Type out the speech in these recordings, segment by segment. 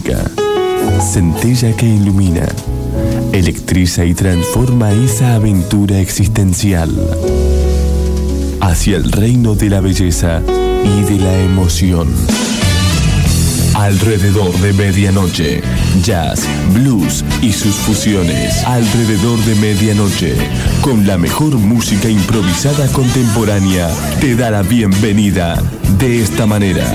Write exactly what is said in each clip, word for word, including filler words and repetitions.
música. Centella que ilumina, electriza y transforma esa aventura existencial hacia el reino de la belleza y de la emoción. Alrededor de medianoche, jazz, blues y sus fusiones. Alrededor de medianoche, con la mejor música improvisada contemporánea, te da la bienvenida de esta manera.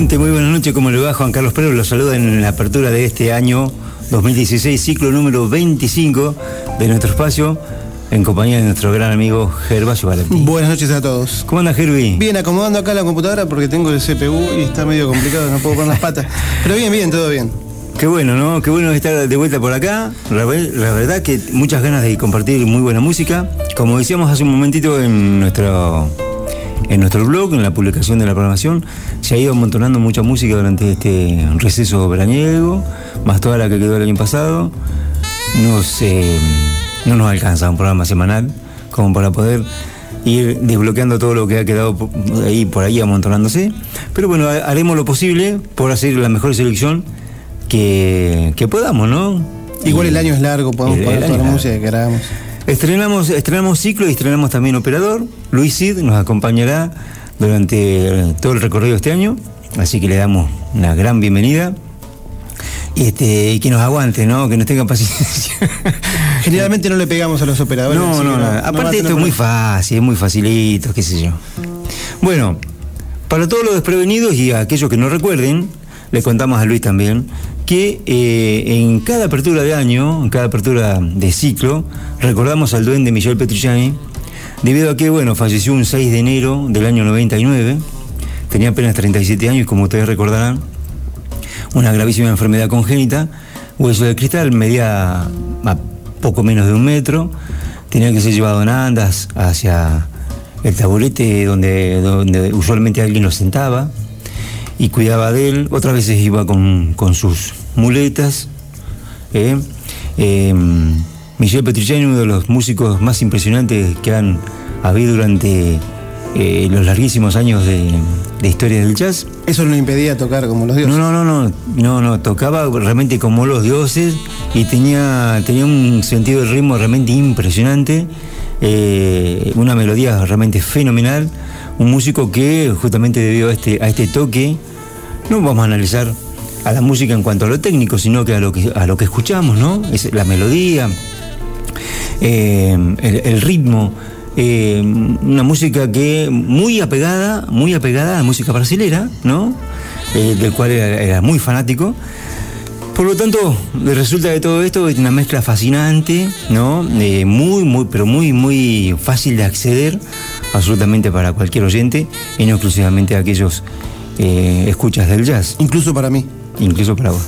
Gente, muy buenas noches, ¿cómo le va? Juan Carlos Pérez los saluda en la apertura de este año dos mil dieciséis, ciclo número veinticinco de nuestro espacio, en compañía de nuestro gran amigo Gervasio Valentín. Buenas noches a todos. ¿Cómo anda, Gervi? Bien, acomodando acá la computadora porque tengo el C P U y está medio complicado, no puedo poner las patas. Pero bien, bien, todo bien. Qué bueno, ¿no? Qué bueno estar de vuelta por acá. La, la verdad que muchas ganas de compartir muy buena música. Como decíamos hace un momentito en nuestro... En nuestro blog, en la publicación de la programación, se ha ido amontonando mucha música durante este receso veraniego, más toda la que quedó el año pasado. Nos, eh, no nos alcanza un programa semanal como para poder ir desbloqueando todo lo que ha quedado por ahí, por ahí amontonándose. Pero bueno, haremos lo posible por hacer la mejor selección que, que podamos, ¿no? Igual y el año es largo, podemos poner toda la música que queramos. Estrenamos, estrenamos ciclo y estrenamos también operador. Luis Cid nos acompañará durante todo el recorrido de este año, así que le damos una gran bienvenida. Este, y que nos aguante, ¿no? Que nos tenga paciencia. Generalmente no le pegamos a los operadores. No, no, no, no. Aparte no esto es muy fácil, es muy facilito, qué sé yo. Bueno, para todos los desprevenidos y a aquellos que no recuerden, le contamos a Luis también que eh, en cada apertura de año, en cada apertura de ciclo, recordamos al duende Michel Petrucciani, debido a que, bueno, falleció un seis de enero del año noventa y nueve, tenía apenas treinta y siete años, como ustedes recordarán, una gravísima enfermedad congénita, hueso de cristal, medía a poco menos de un metro, tenía que ser llevado en andas hacia el taburete donde, donde usualmente alguien lo sentaba y cuidaba de él. Otras veces iba con, con sus muletas. Eh, eh, Michel Petrucciani, uno de los músicos más impresionantes que han habido durante eh, los larguísimos años de, de historia del jazz. Eso no le impedía tocar como los dioses. No, no, no, no, no, no, tocaba realmente como los dioses y tenía, tenía un sentido de ritmo realmente impresionante, eh, una melodía realmente fenomenal. Un músico que justamente debido a este, a este toque, no vamos a analizar a la música en cuanto a lo técnico, sino que a lo que, a lo que escuchamos, ¿no? Es la melodía, eh, el, el ritmo, eh, una música que muy apegada, muy apegada a la música brasilera, ¿no? Eh, del cual era, era muy fanático. Por lo tanto, resulta de todo esto es una mezcla fascinante, ¿no? Eh, muy, muy, pero muy, muy fácil de acceder, absolutamente para cualquier oyente, y no exclusivamente a aquellos eh, escuchas del jazz. Incluso para mí. Incluso para vos.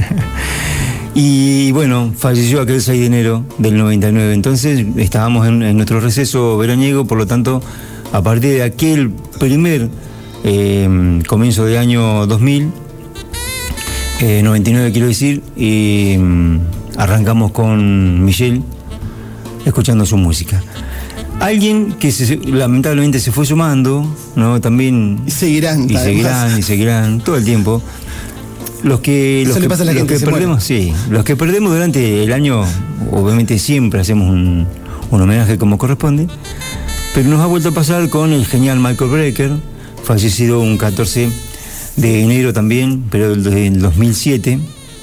Y bueno, falleció aquel seis de enero del noventa y nueve, entonces estábamos en, en nuestro receso veraniego, por lo tanto, a partir de aquel primer eh, comienzo de año dos mil, Eh, noventa y nueve quiero decir, y um, arrancamos con Michel escuchando su música. Alguien que se, lamentablemente se fue sumando, ¿no? También. Y seguirán. Y seguirán, y seguirán todo el tiempo. Los que, los Eso que, le pasa a la los gente que que perdemos, sí, los que perdemos durante el año, obviamente siempre hacemos un, un homenaje como corresponde, pero nos ha vuelto a pasar con el genial Michael Brecker, fallecido un catorce de enero también, pero del dos mil siete.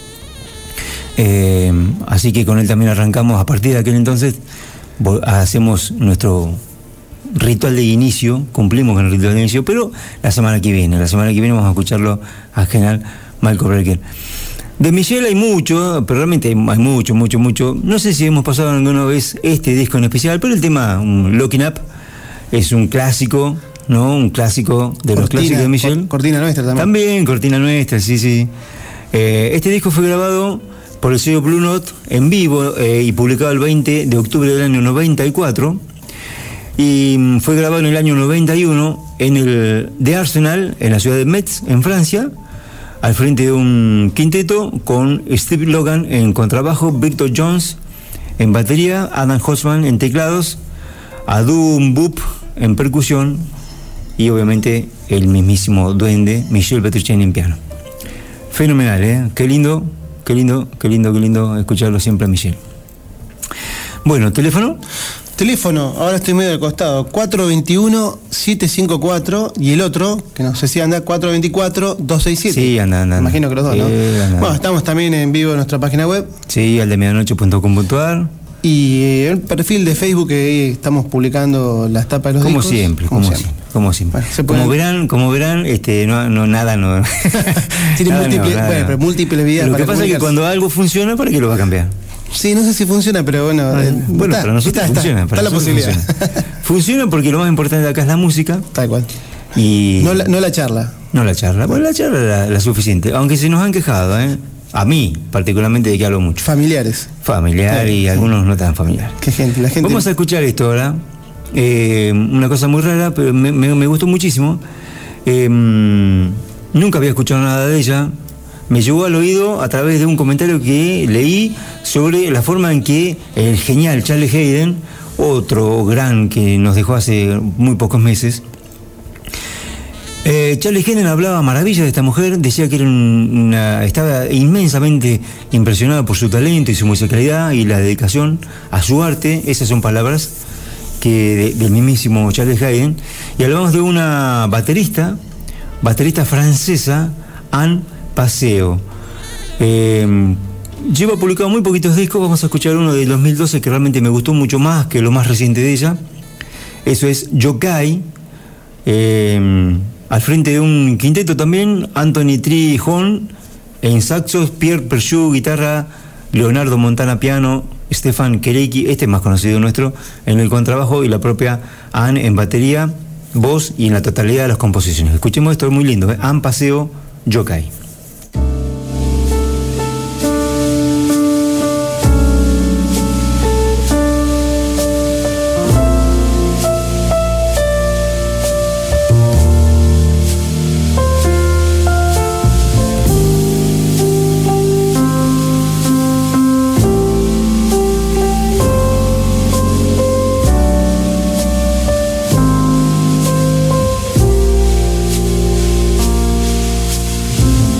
Eh, así que con él también arrancamos. A partir de aquel entonces hacemos nuestro ritual de inicio, cumplimos con el ritual de inicio, pero la semana que viene, la semana que viene vamos a escucharlo al general Michael Brecker. De Michel hay mucho, pero realmente hay, hay mucho, mucho, mucho. No sé si hemos pasado alguna vez este disco en especial, pero el tema um, Looking Up es un clásico, ¿no? Un clásico de cortina, los clásicos de Michel. Cortina Nuestra también. También, Cortina Nuestra, sí, sí. Eh, este disco fue grabado por el sello Blue Note en vivo eh, y publicado el veinte de octubre del año noventa y cuatro. Y mm, fue grabado en el año noventa y uno en el de Arsenal, en la ciudad de Metz, en Francia, al frente de un quinteto con Steve Logan en contrabajo, Victor Jones en batería, Adam Holtzman en teclados, Adu Mboup en percusión, y obviamente el mismísimo duende Michel Petrucciani en piano. Fenomenal, ¿eh? Qué lindo, qué lindo, qué lindo, qué lindo escucharlo siempre a Michel. Bueno, ¿teléfono? Teléfono, ahora estoy medio del costado, cuatro dos uno, siete cinco cuatro, y el otro, que no sé si anda, cuatro dos cuatro, dos seis siete. Sí, anda, anda. Imagino que los dos, ¿no? Eh, anda. Bueno, estamos también en vivo en nuestra página web. Sí, al de medianoche punto com punto a r. Y el perfil de Facebook, que ahí estamos publicando las tapas de los como discos. Siempre, como, como siempre, como siempre. como siempre. Bueno, se como pueden- verán, como verán, este, no, no nada, no. Tiene Nada múltiples, nuevo, nada bueno, nuevo. pero múltiples vías Lo que para pasa es que comunicarse. cuando algo funciona, ¿para qué lo va a cambiar? Sí, no sé si funciona, pero bueno. Ah, eh, bueno, está, para nosotros está, funciona. Está, para está la nosotros posibilidad. Funciona. Funciona porque lo más importante de acá es la música Tal cual. y No la, no la charla. no la charla. Bueno, la charla es la, la suficiente. Aunque se nos han quejado, ¿eh? A mí, particularmente, de que hablo mucho. Familiares. Familiar Sí, y sí. algunos no tan familiar. Qué gente, la gente. Vamos a escuchar esto ahora. Eh, una cosa muy rara, pero me, me- me gustó muchísimo. Eh, nunca había escuchado nada de ella. Me llegó al oído a través de un comentario que leí sobre la forma en que el genial Charlie Haydn, otro gran que nos dejó hace muy pocos meses, eh, Charlie Haydn hablaba maravillas de esta mujer, decía que era un- una, estaba inmensamente impresionado por su talento y su musicalidad y la dedicación a su arte. Esas son palabras que de- del mismísimo Charlie Haydn. Y hablamos de una baterista, baterista francesa, Anne Paseo. Eh, lleva publicado muy poquitos discos. Vamos a escuchar uno del dos mil doce que realmente me gustó mucho más que lo más reciente de ella. Eso es Yokai. Eh, al frente de un quinteto también, Anthony Tree Horn en saxos, Pierre Perchou guitarra, Leonardo Montana piano, Stefan Kerecki, este es más conocido nuestro, en el contrabajo, y la propia Anne en batería, voz y en la totalidad de las composiciones. Escuchemos esto, es muy lindo, ¿eh? Anne Paseo, Yokai. Thank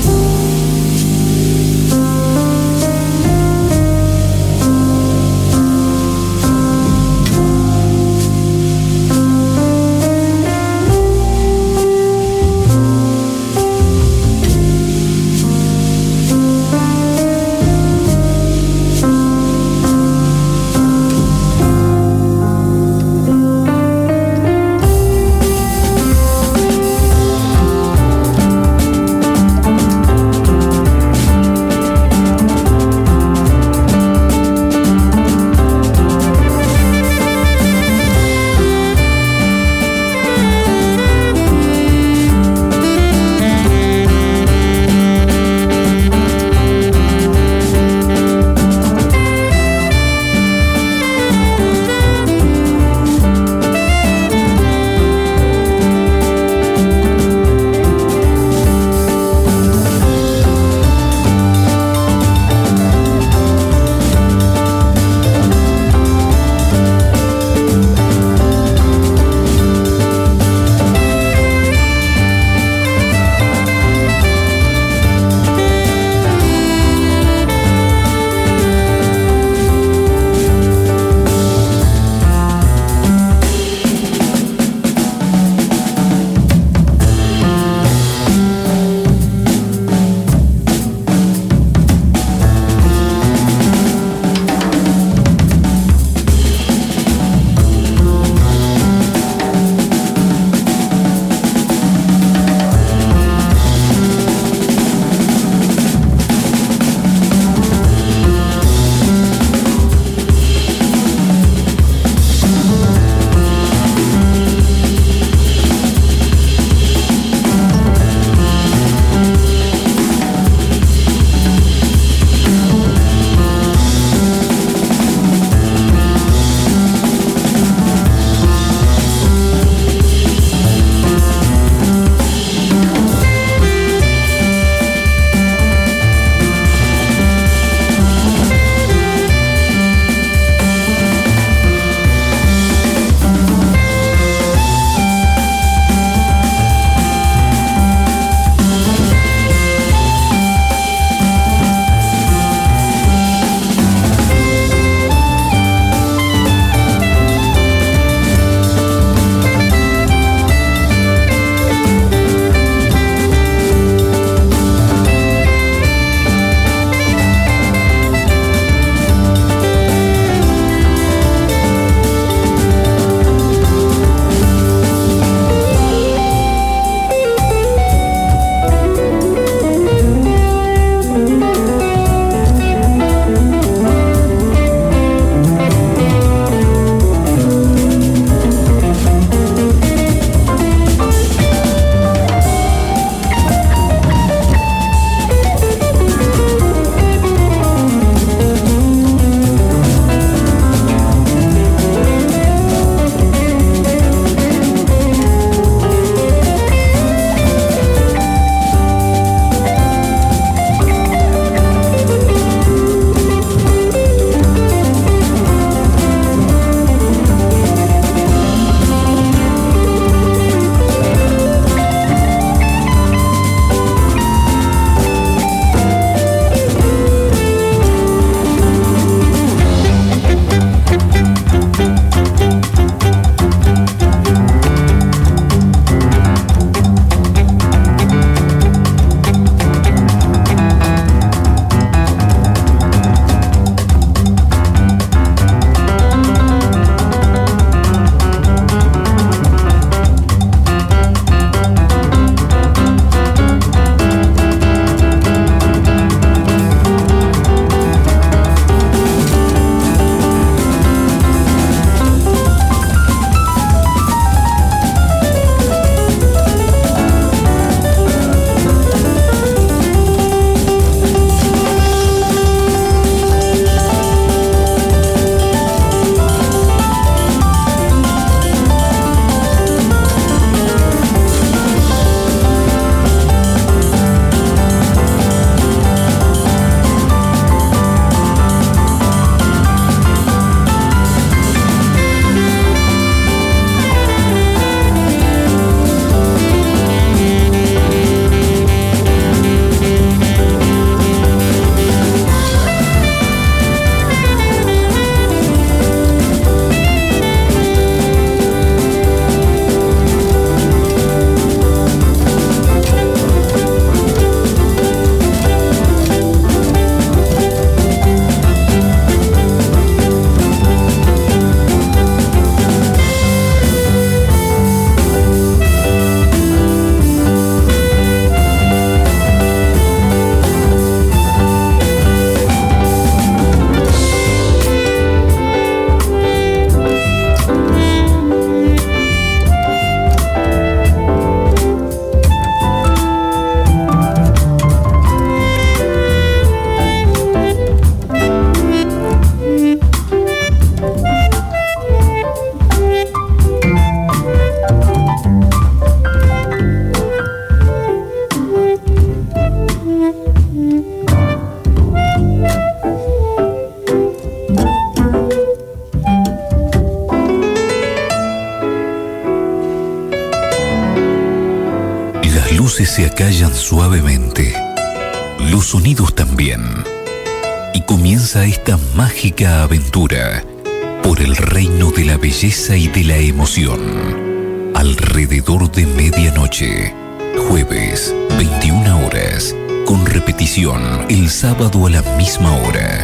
voces se acallan suavemente, los sonidos también, y comienza esta mágica aventura por el reino de la belleza y de la emoción. Alrededor de medianoche, jueves, veintiuna horas, con repetición el sábado a la misma hora.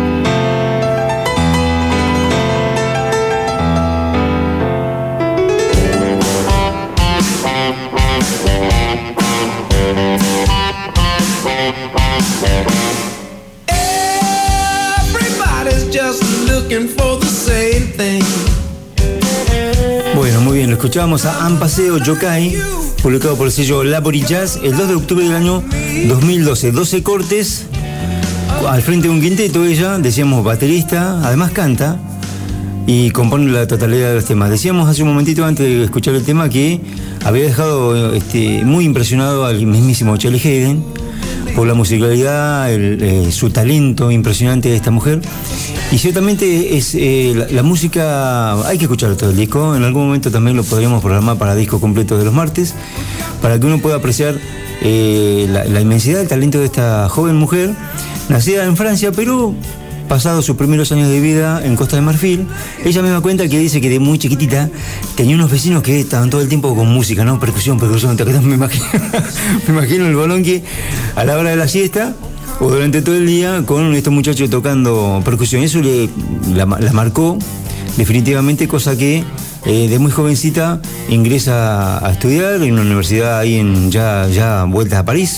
Bueno, muy bien, lo escuchábamos a Un Paseo Yokai, publicado por el sello Labori Jazz el dos de octubre del año dos mil doce. doce cortes, al frente de un quinteto ella, decíamos baterista, además canta y compone la totalidad de los temas. Decíamos hace un momentito antes de escuchar el tema que había dejado este, muy impresionado al mismísimo Charlie Haden por la musicalidad, el, eh, su talento impresionante de esta mujer. Y ciertamente es eh, la, la música, hay que escuchar todo el disco. En algún momento también lo podríamos programar para disco completo de los martes, para que uno pueda apreciar eh, la, la inmensidad del talento de esta joven mujer, nacida en Francia, pero pasados sus primeros años de vida en Costa de Marfil. Ella misma cuenta que dice que de muy chiquitita tenía unos vecinos que estaban todo el tiempo con música, ¿no? Percusión, percusión. Me imagino, me imagino el bolón que a la hora de la siesta o durante todo el día con estos muchachos tocando percusión. Eso le, la, la marcó definitivamente, cosa que eh, de muy jovencita ingresa a estudiar en una universidad ahí en ya, ya vuelta a París.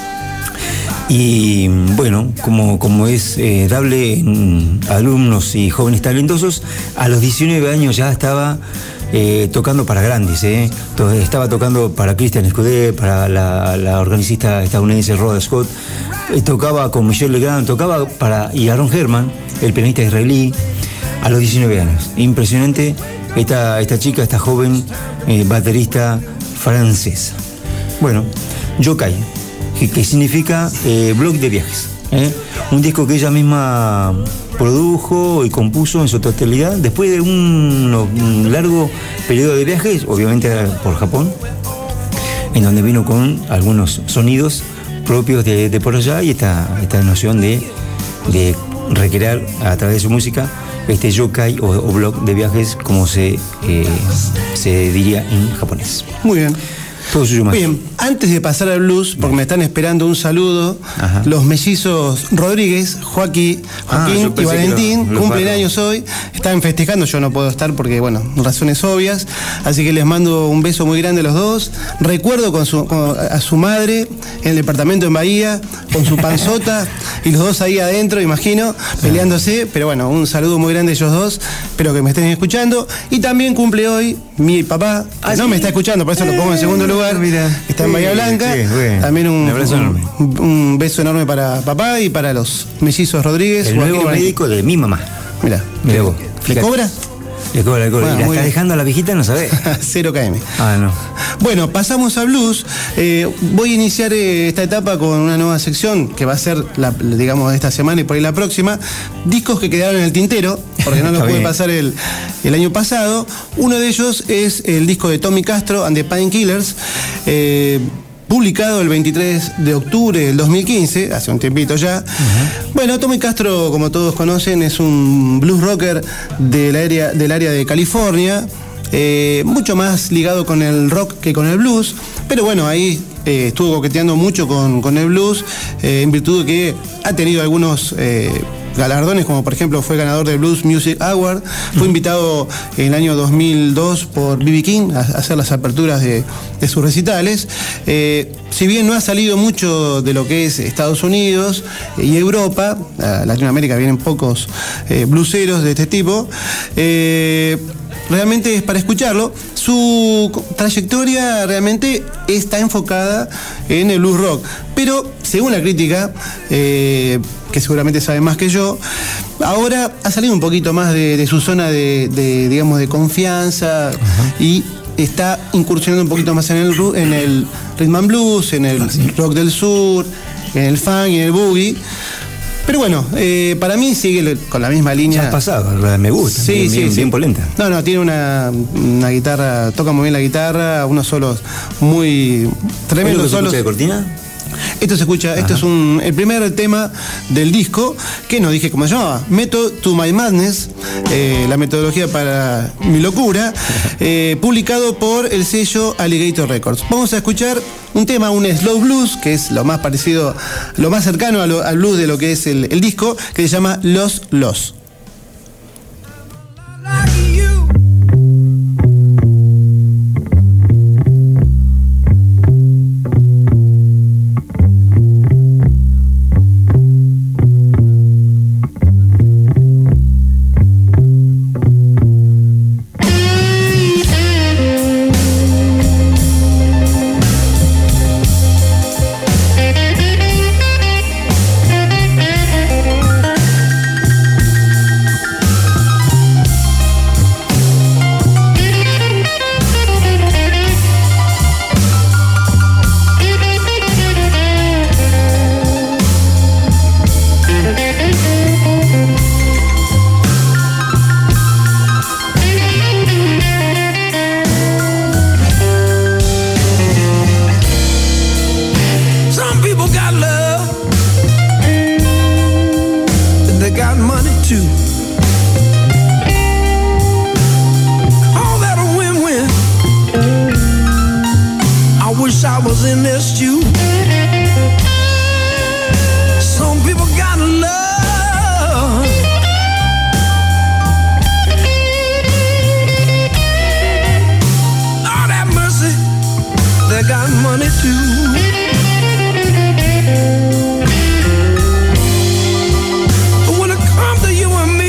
Y bueno, como, como es eh, dable en alumnos y jóvenes talentosos, a los diecinueve años ya estaba eh, tocando para grandes. Eh. Entonces, estaba tocando para Christian Escudé, para la, la organista estadounidense Rhoda Scott, eh, tocaba con Michel Legrand, tocaba para y Aaron Herman, el pianista israelí, a los diecinueve años. Impresionante esta, esta chica, esta joven eh, baterista francesa. Bueno, Yokai, que, que significa eh, blog de viajes. ¿eh? Un disco que ella misma produjo y compuso en su totalidad después de un, un largo periodo de viajes, obviamente por Japón, en donde vino con algunos sonidos propios de, de por allá y esta, esta noción de, de recrear a través de su música este yokai o, o blog de viajes, como se, eh, se diría en japonés. Muy bien. Todo suyo, más. Bien, antes de pasar al blues, porque me están esperando un saludo, Ajá. los mellizos Rodríguez, Joaquín, Joaquín ah, y Valentín, lo, cumplen años hoy, están festejando, yo no puedo estar porque, bueno, razones obvias, así que les mando un beso muy grande a los dos. Recuerdo con su, con, a su madre en el departamento en Bahía, con su panzota, y los dos ahí adentro, imagino, peleándose, pero bueno, un saludo muy grande a ellos dos, espero que me estén escuchando. Y también cumple hoy mi papá, que ¿Ah, no sí? me está escuchando, por eso lo pongo en segundo lugar. Mira, está en Bahía Blanca. Sí, bueno. También un, un, un beso enorme para papá y para los mellizos Rodríguez. El nuevo médico de mi mamá. Mira, mira vos. ¿Le cobra? Le cobra, le cobra. Bueno, ¿y la está bien. dejando a la viejita? No sabés. Cero K M. Ah, no. Bueno, pasamos a blues. Eh, voy a iniciar eh, esta etapa con una nueva sección que va a ser, la, digamos, esta semana y por ahí la próxima. Discos que quedaron en el tintero, porque no nos puede pasar el, el año pasado. Uno de ellos es el disco de Tommy Castro and the Painkillers, eh, publicado el veintitrés de octubre del dos mil quince, hace un tiempito ya. Uh-huh. Bueno, Tommy Castro, como todos conocen, es un blues rocker del área, del área de California, eh, mucho más ligado con el rock que con el blues, pero bueno, ahí eh, estuvo coqueteando mucho con, con el blues, eh, en virtud de que ha tenido algunos eh, galardones, como por ejemplo fue ganador del Blues Music Award, fue invitado en el año dos mil dos por B B King a hacer las aperturas de, de sus recitales. Eh, si bien no ha salido mucho de lo que es Estados Unidos y Europa, a Latinoamérica vienen pocos eh, blueseros de este tipo, eh, realmente es para escucharlo. Su trayectoria realmente está enfocada en el blues rock, pero según la crítica, eh, que seguramente sabe más que yo, ahora ha salido un poquito más de, de su zona de, de, digamos, de confianza. Ajá. Y está incursionando un poquito más en el, en el rhythm and blues, en el ah, sí. rock del sur, en el funk y en el boogie. Pero bueno, eh, para mí sigue con la misma línea. Ya has pasado, me gusta. Sí, bien, sí, bien, sí. bien polenta. No, no, tiene una, una guitarra, toca muy bien la guitarra, unos solos muy tremendos. ¿Es lo que se solos. escucha de cortina? Esto se escucha, Ajá. Esto es un, el primer tema del disco, que no dije cómo se llamaba, Method to My Madness, eh, la metodología para mi locura, eh, publicado por el sello Alligator Records. Vamos a escuchar un tema, un slow blues, que es lo más parecido, lo más cercano a lo, al blues de lo que es el, el disco, que se llama Los Los. When it comes to you and me,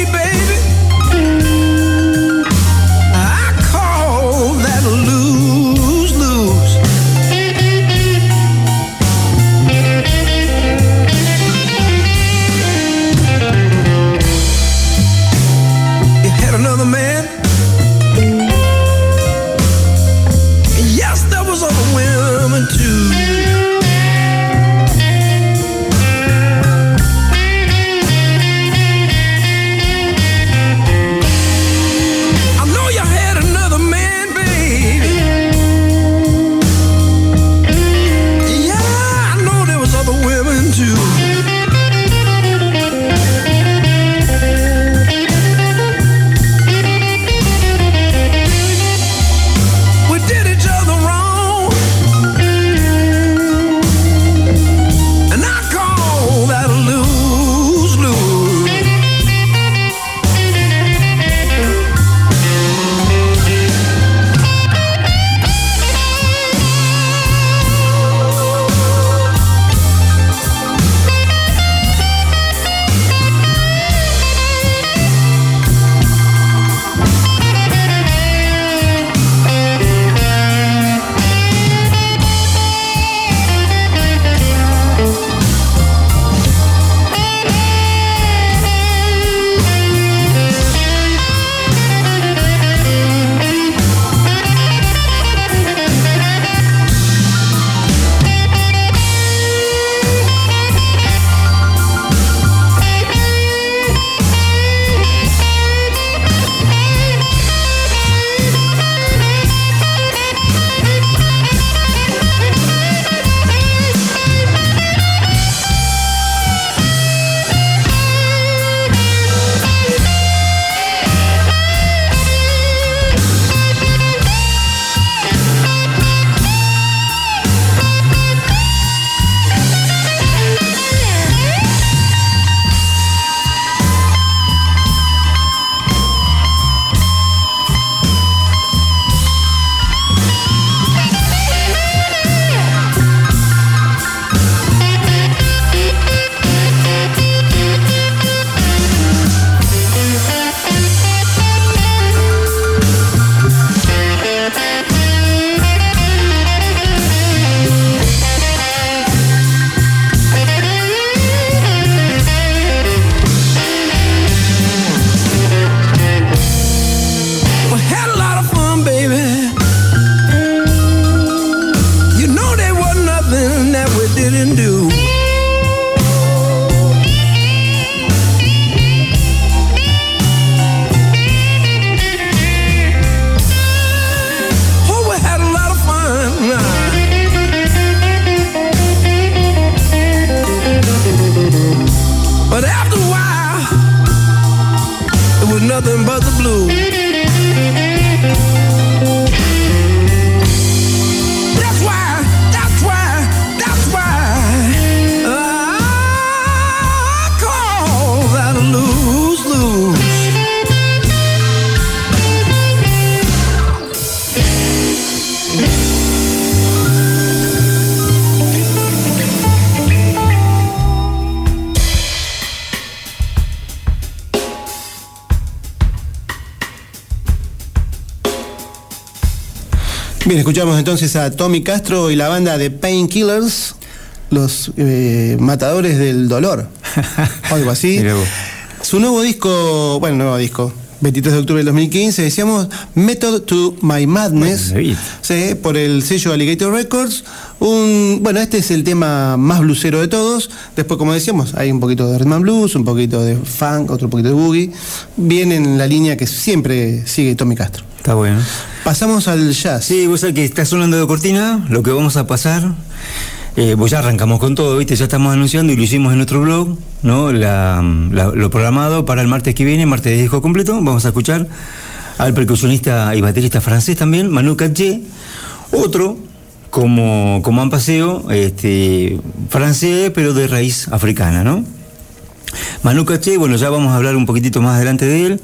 But after a while, it was nothing but the blues. That's why, that's why, that's why I call that a lose-lose. Bien, escuchamos entonces a Tommy Castro y la banda de Painkillers, los eh, matadores del dolor, o algo así. Su nuevo disco, bueno, nuevo disco, veintitrés de octubre del dos mil quince, decíamos Method to My Madness, bueno, sí, por el sello Alligator Records. Un, bueno, este es el tema más bluesero de todos. Después, como decíamos, hay un poquito de rhythm and blues, un poquito de funk, otro poquito de boogie. Bien en la línea que siempre sigue Tommy Castro. Está bueno. Pasamos al jazz. Sí, vos sabés que está sonando de cortina, lo que vamos a pasar. Eh, pues ya arrancamos con todo, ¿viste? Ya estamos anunciando y lo hicimos en nuestro blog, ¿no? La, la, lo programado para el martes que viene, martes de disco completo. Vamos a escuchar al percusionista y baterista francés también, Manu Katché. Otro, como, como en paseo, este, francés, pero de raíz africana, ¿no? Manu Katché, bueno, ya vamos a hablar un poquitito más adelante de él.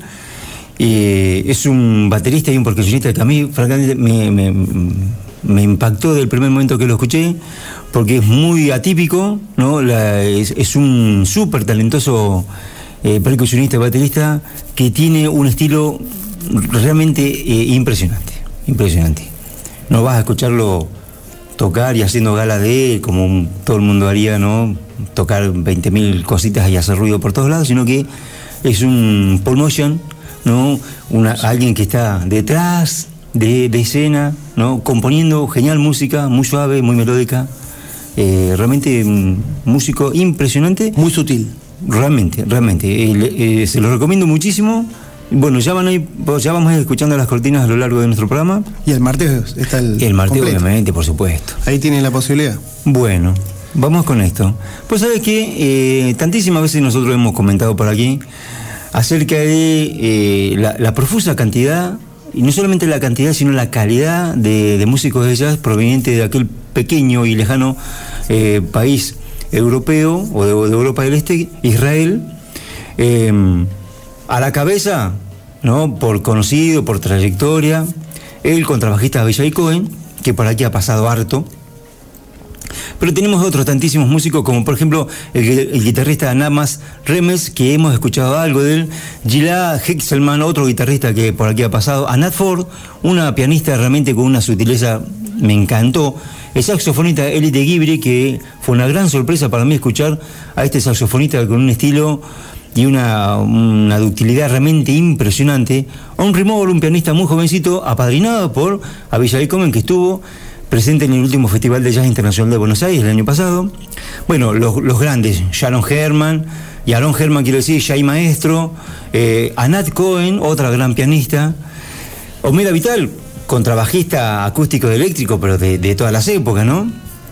Eh, es un baterista y un percusionista que a mí, francamente, me, me, me impactó desde el primer momento que lo escuché, porque es muy atípico, ¿no? La, es, es un súper talentoso eh, percusionista y baterista que tiene un estilo realmente eh, impresionante, impresionante. No vas a escucharlo tocar y haciendo gala de él, como un, todo el mundo haría, ¿no? Tocar veinte mil cositas y hacer ruido por todos lados, sino que es un Paul Motion, ¿no? Una, alguien que está detrás de, de escena, ¿no? Componiendo genial música, muy suave, muy melódica. Eh, realmente un músico impresionante. Muy sutil. Realmente, realmente. Eh, eh, se lo recomiendo muchísimo. Bueno, ya, van a ir, ya vamos a ir escuchando las cortinas a lo largo de nuestro programa. Y el martes está el. Y el martes, completo. Obviamente, por supuesto. Ahí tienen la posibilidad. Bueno, vamos con esto. Pues sabes que eh, tantísimas veces nosotros hemos comentado por aquí acerca de eh, la, la profusa cantidad, y no solamente la cantidad, sino la calidad de, de músicos de jazz provenientes de aquel pequeño y lejano eh, país europeo, o de, de Europa del Este, Israel, eh, a la cabeza, ¿no? Por conocido, por trayectoria, el contrabajista Avishai Cohen, que por aquí ha pasado harto. Pero tenemos otros tantísimos músicos, como por ejemplo el, el guitarrista Namas Remes, que hemos escuchado algo de él, Gilad Hexelman, otro guitarrista que por aquí ha pasado, Anat Ford, una pianista realmente con una sutileza, me encantó, el saxofonista Eli de Gibri, que fue una gran sorpresa para mí escuchar a este saxofonista con un estilo y una, una ductilidad realmente impresionante, Henry Moore, un pianista muy jovencito, apadrinado por Avishai Cohen, que estuvo presente en el último Festival de Jazz Internacional de Buenos Aires el año pasado. Bueno, los, los grandes, Sharon Herman, y Aaron Herman quiero decir, Jay Maestro, eh, Anat Cohen, otra gran pianista, Omera Vital, contrabajista acústico y eléctrico, pero de, de todas las épocas, ¿no?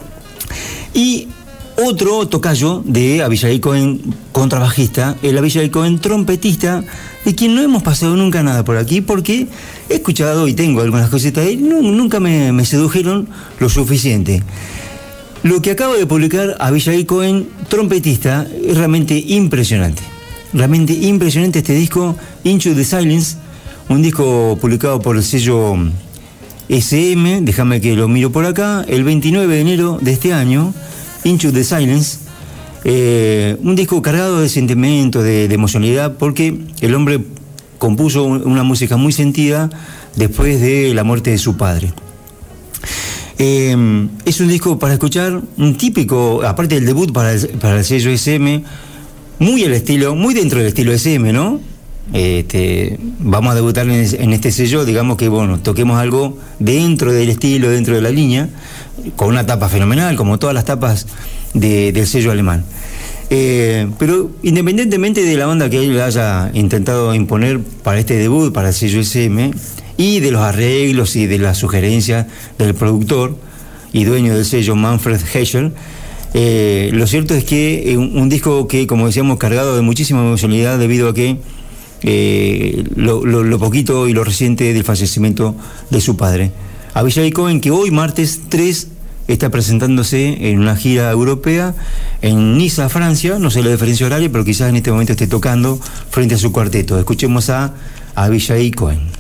Y otro tocayo de Avishai Cohen, contrabajista, el Avishai Cohen, trompetista, de quien no hemos pasado nunca nada por aquí, porque he escuchado y tengo algunas cositas y nunca me, me sedujeron lo suficiente. Lo que acaba de publicar Avishai Cohen, trompetista, es realmente impresionante. Realmente impresionante este disco, Into the Silence, un disco publicado por el sello S M, déjame que lo miro por acá, el veintinueve de enero de este año, Into the Silence, eh, un disco cargado de sentimiento, de, de emocionalidad, porque el hombre compuso una música muy sentida después de la muerte de su padre. Eh, es un disco para escuchar, un típico, aparte del debut para el, para el sello S M, muy el estilo, muy dentro del estilo S M, ¿no? Este, vamos a debutar en, en este sello, digamos que bueno, toquemos algo dentro del estilo, dentro de la línea, con una tapa fenomenal, como todas las tapas de, del sello alemán. Eh, pero independientemente de la banda que él haya intentado imponer para este debut, para el sello S M, y de los arreglos y de las sugerencias del productor y dueño del sello Manfred Hescher, Eh, lo cierto es que eh, un, un disco que, como decíamos, cargado de muchísima emocionalidad debido a que eh, lo, lo, lo poquito y lo reciente del fallecimiento de su padre. Avishai Cohen, que hoy, martes tres, está presentándose en una gira europea en Niza, Francia, no sé la diferencia horaria, pero quizás en este momento esté tocando frente a su cuarteto. Escuchemos a Avishai Cohen.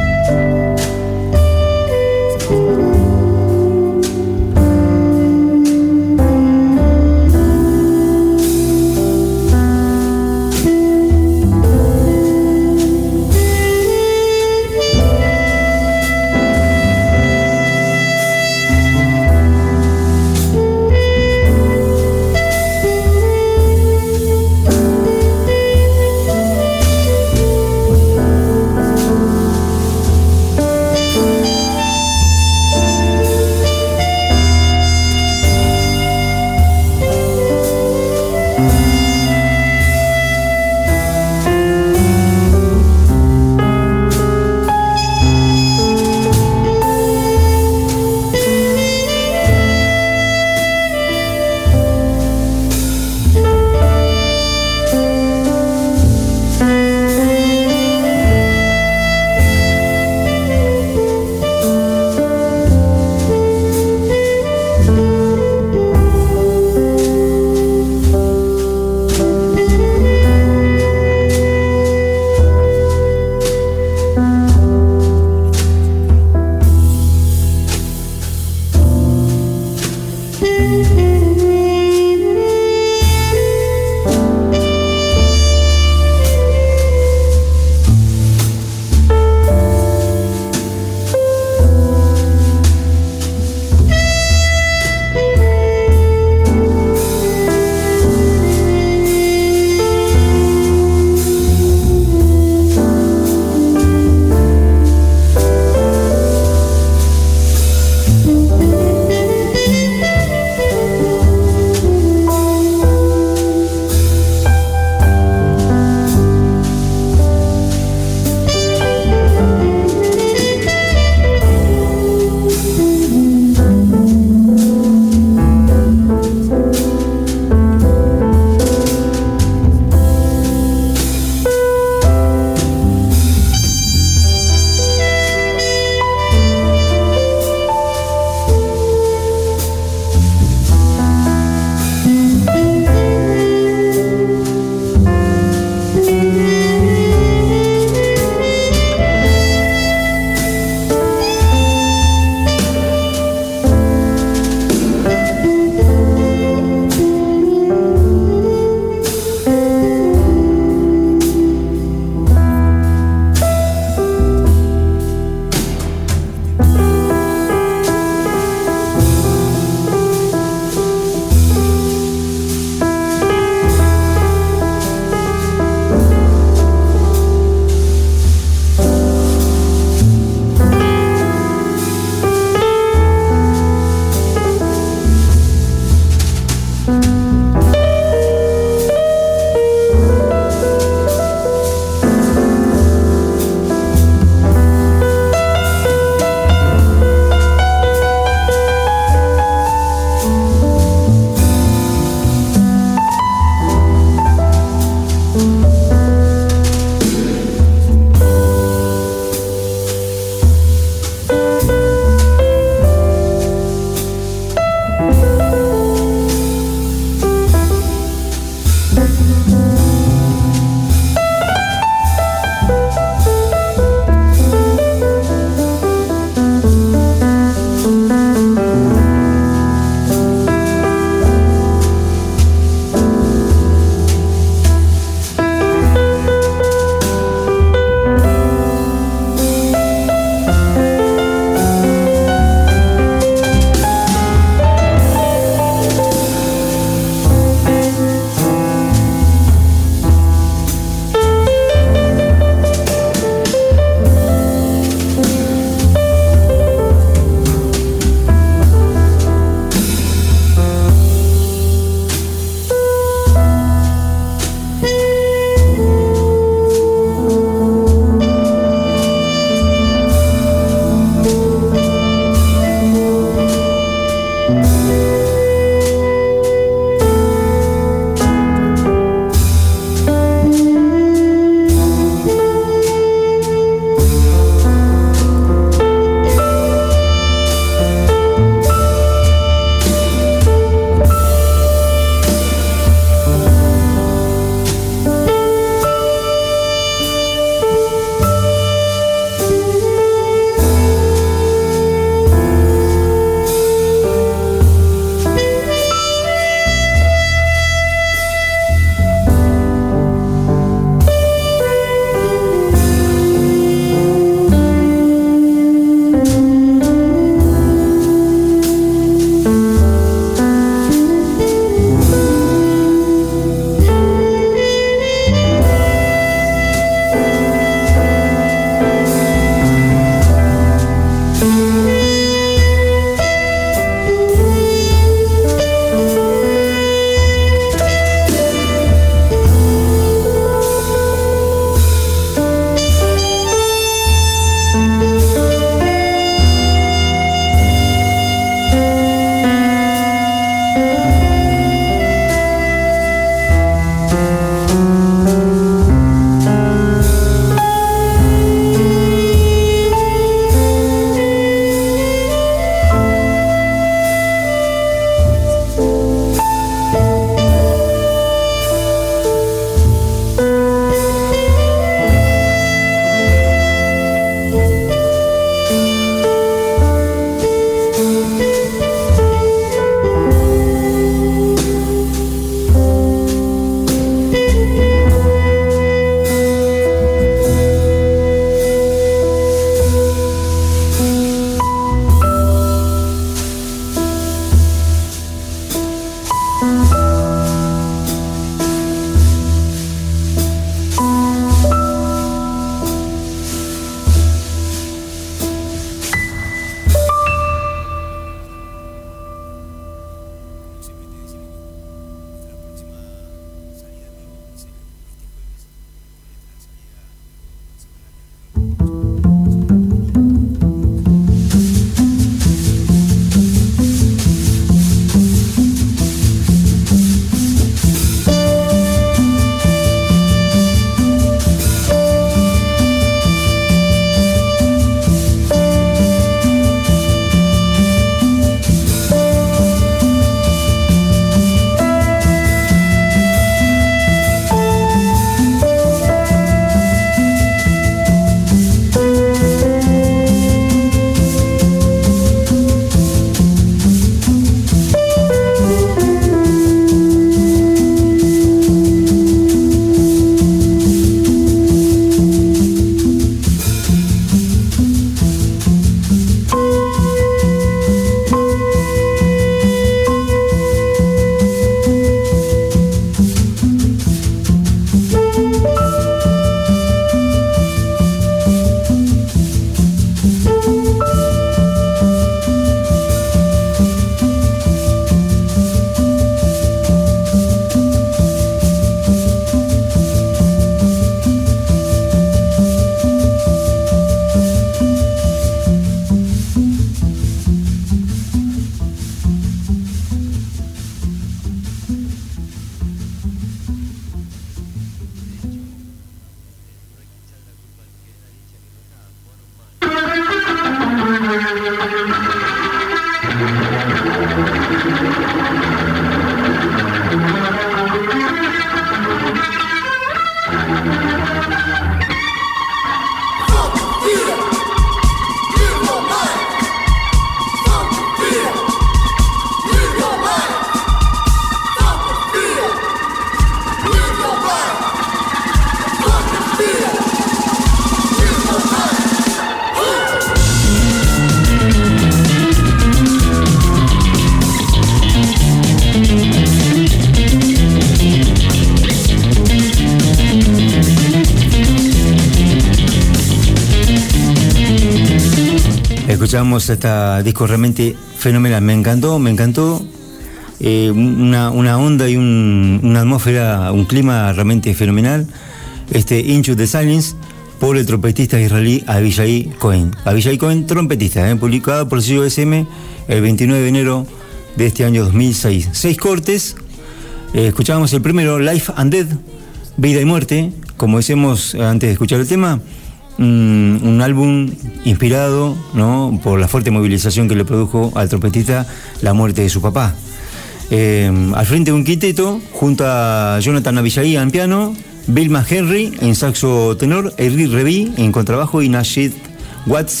Escuchamos este disco realmente fenomenal, me encantó, me encantó. Eh, una, una onda y un, una atmósfera, un clima realmente fenomenal. Este Into the Silence, por el trompetista israelí Avishai Cohen. Avishai Cohen, trompetista, eh, publicado por el sello S M el veintinueve de enero de este año dos mil seis. Seis cortes. Eh, escuchábamos el primero, Life and Death, Vida y Muerte, como decíamos antes de escuchar el tema. Un, un álbum inspirado, ¿no?, por la fuerte movilización que le produjo al trompetista la muerte de su papá. Eh, al frente de un quinteto, junto a Jonathan Avishai en piano, Bill McHenry en saxo tenor, Eric Revy en contrabajo y Nashid Watts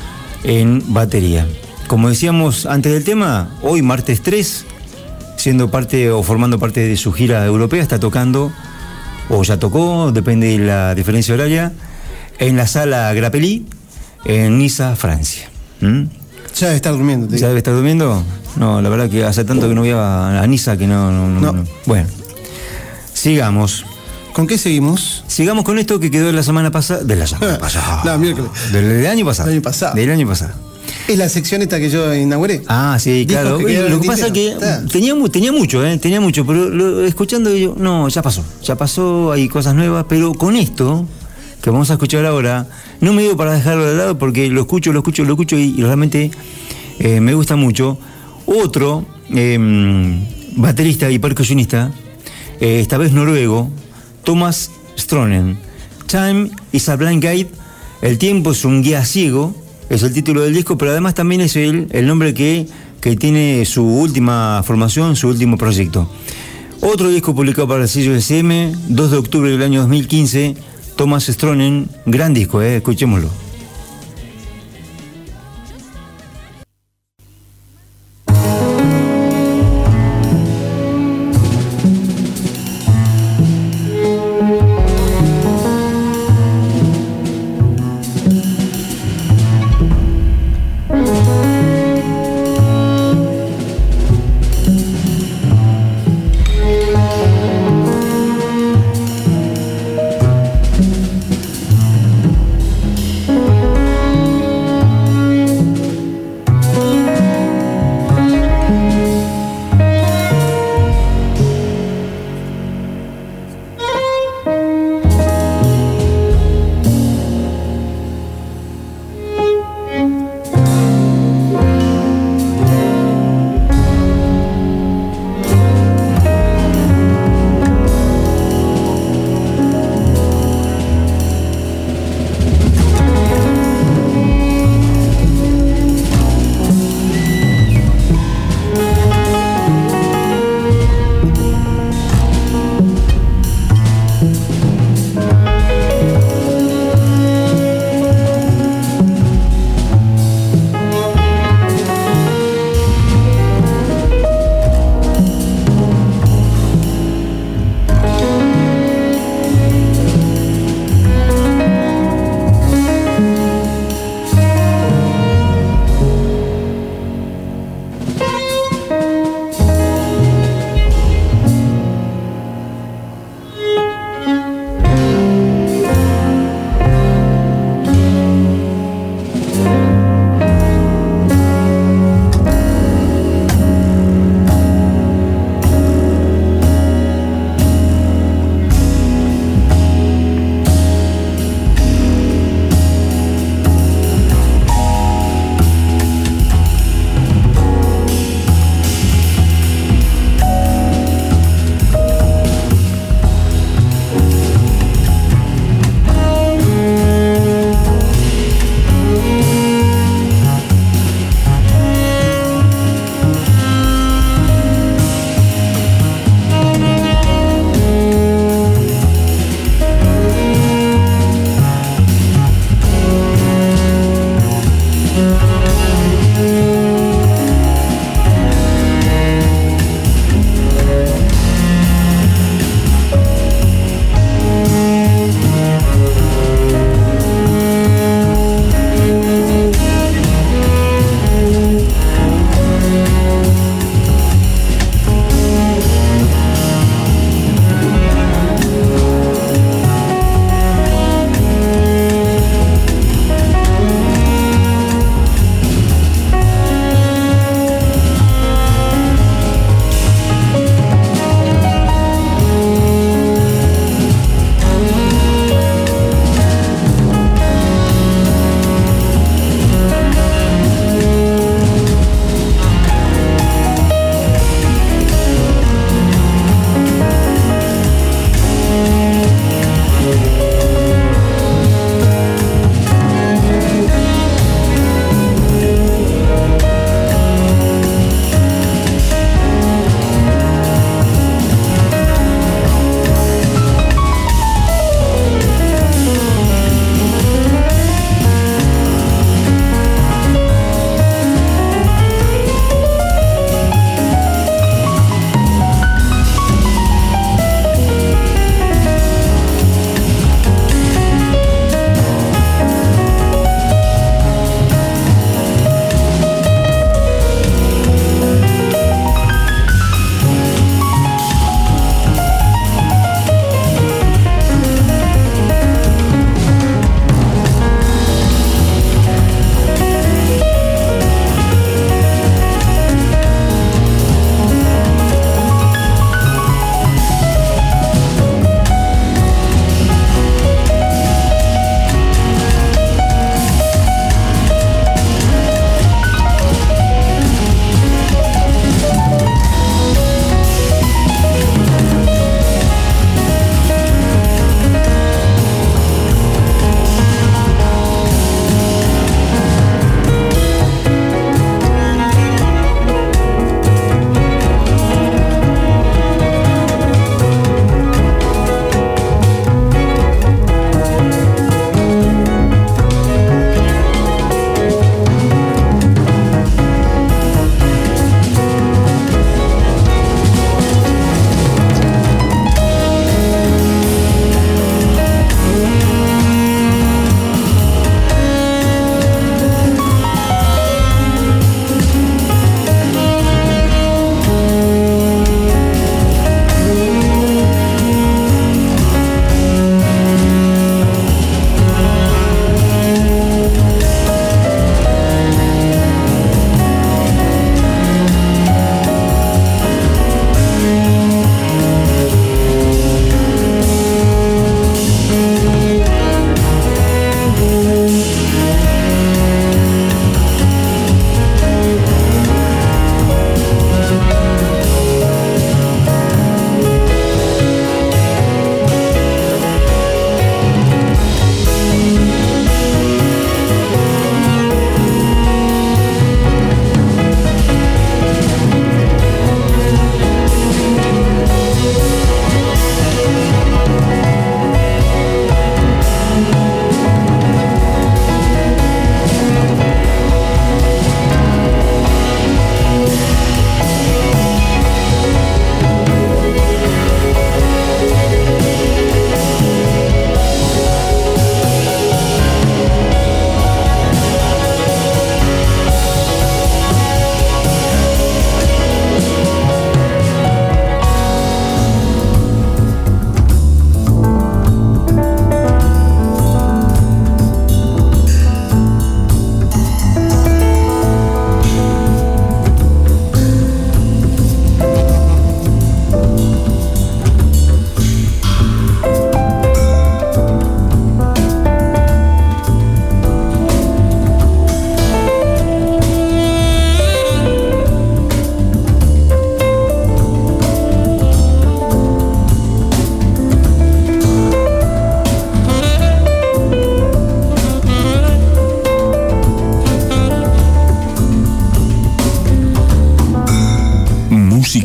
en batería. Como decíamos antes del tema, hoy martes tres, siendo parte o formando parte de su gira europea, está tocando, o ya tocó, depende de la diferencia horaria, en la sala Grappelli, en Niza, Francia. ¿Mm? Ya debe estar durmiendo. Tío. ¿Ya debe estar durmiendo? No, la verdad que hace tanto que no voy a, a Niza que no no, no, no. no. Bueno, sigamos. ¿Con qué seguimos? Sigamos con esto que quedó de la semana pasada. De la semana pasada. No, miércoles. Del, del año pasado. Del año pasado. Del año pasado. Es la sección esta que yo inauguré. Ah, sí, claro. Que lo que pasa es que tenía, tenía mucho, ¿eh? Tenía mucho, pero lo, escuchando yo, no, ya pasó. Ya pasó, hay cosas nuevas, pero con esto que vamos a escuchar ahora, no me digo para dejarlo de lado porque lo escucho, lo escucho, lo escucho y, y realmente eh, me gusta mucho. Otro eh, baterista y percusionista, eh, esta vez noruego, Thomas Stronen. Time is a blind guide, el tiempo es un guía ciego, es el título del disco, pero además también es el, el nombre que, que tiene su última formación, su último proyecto. Otro disco publicado para el sello S M, dos de octubre del año dos mil quince, Thomas Stronen, gran disco, eh, escuchémoslo. Thank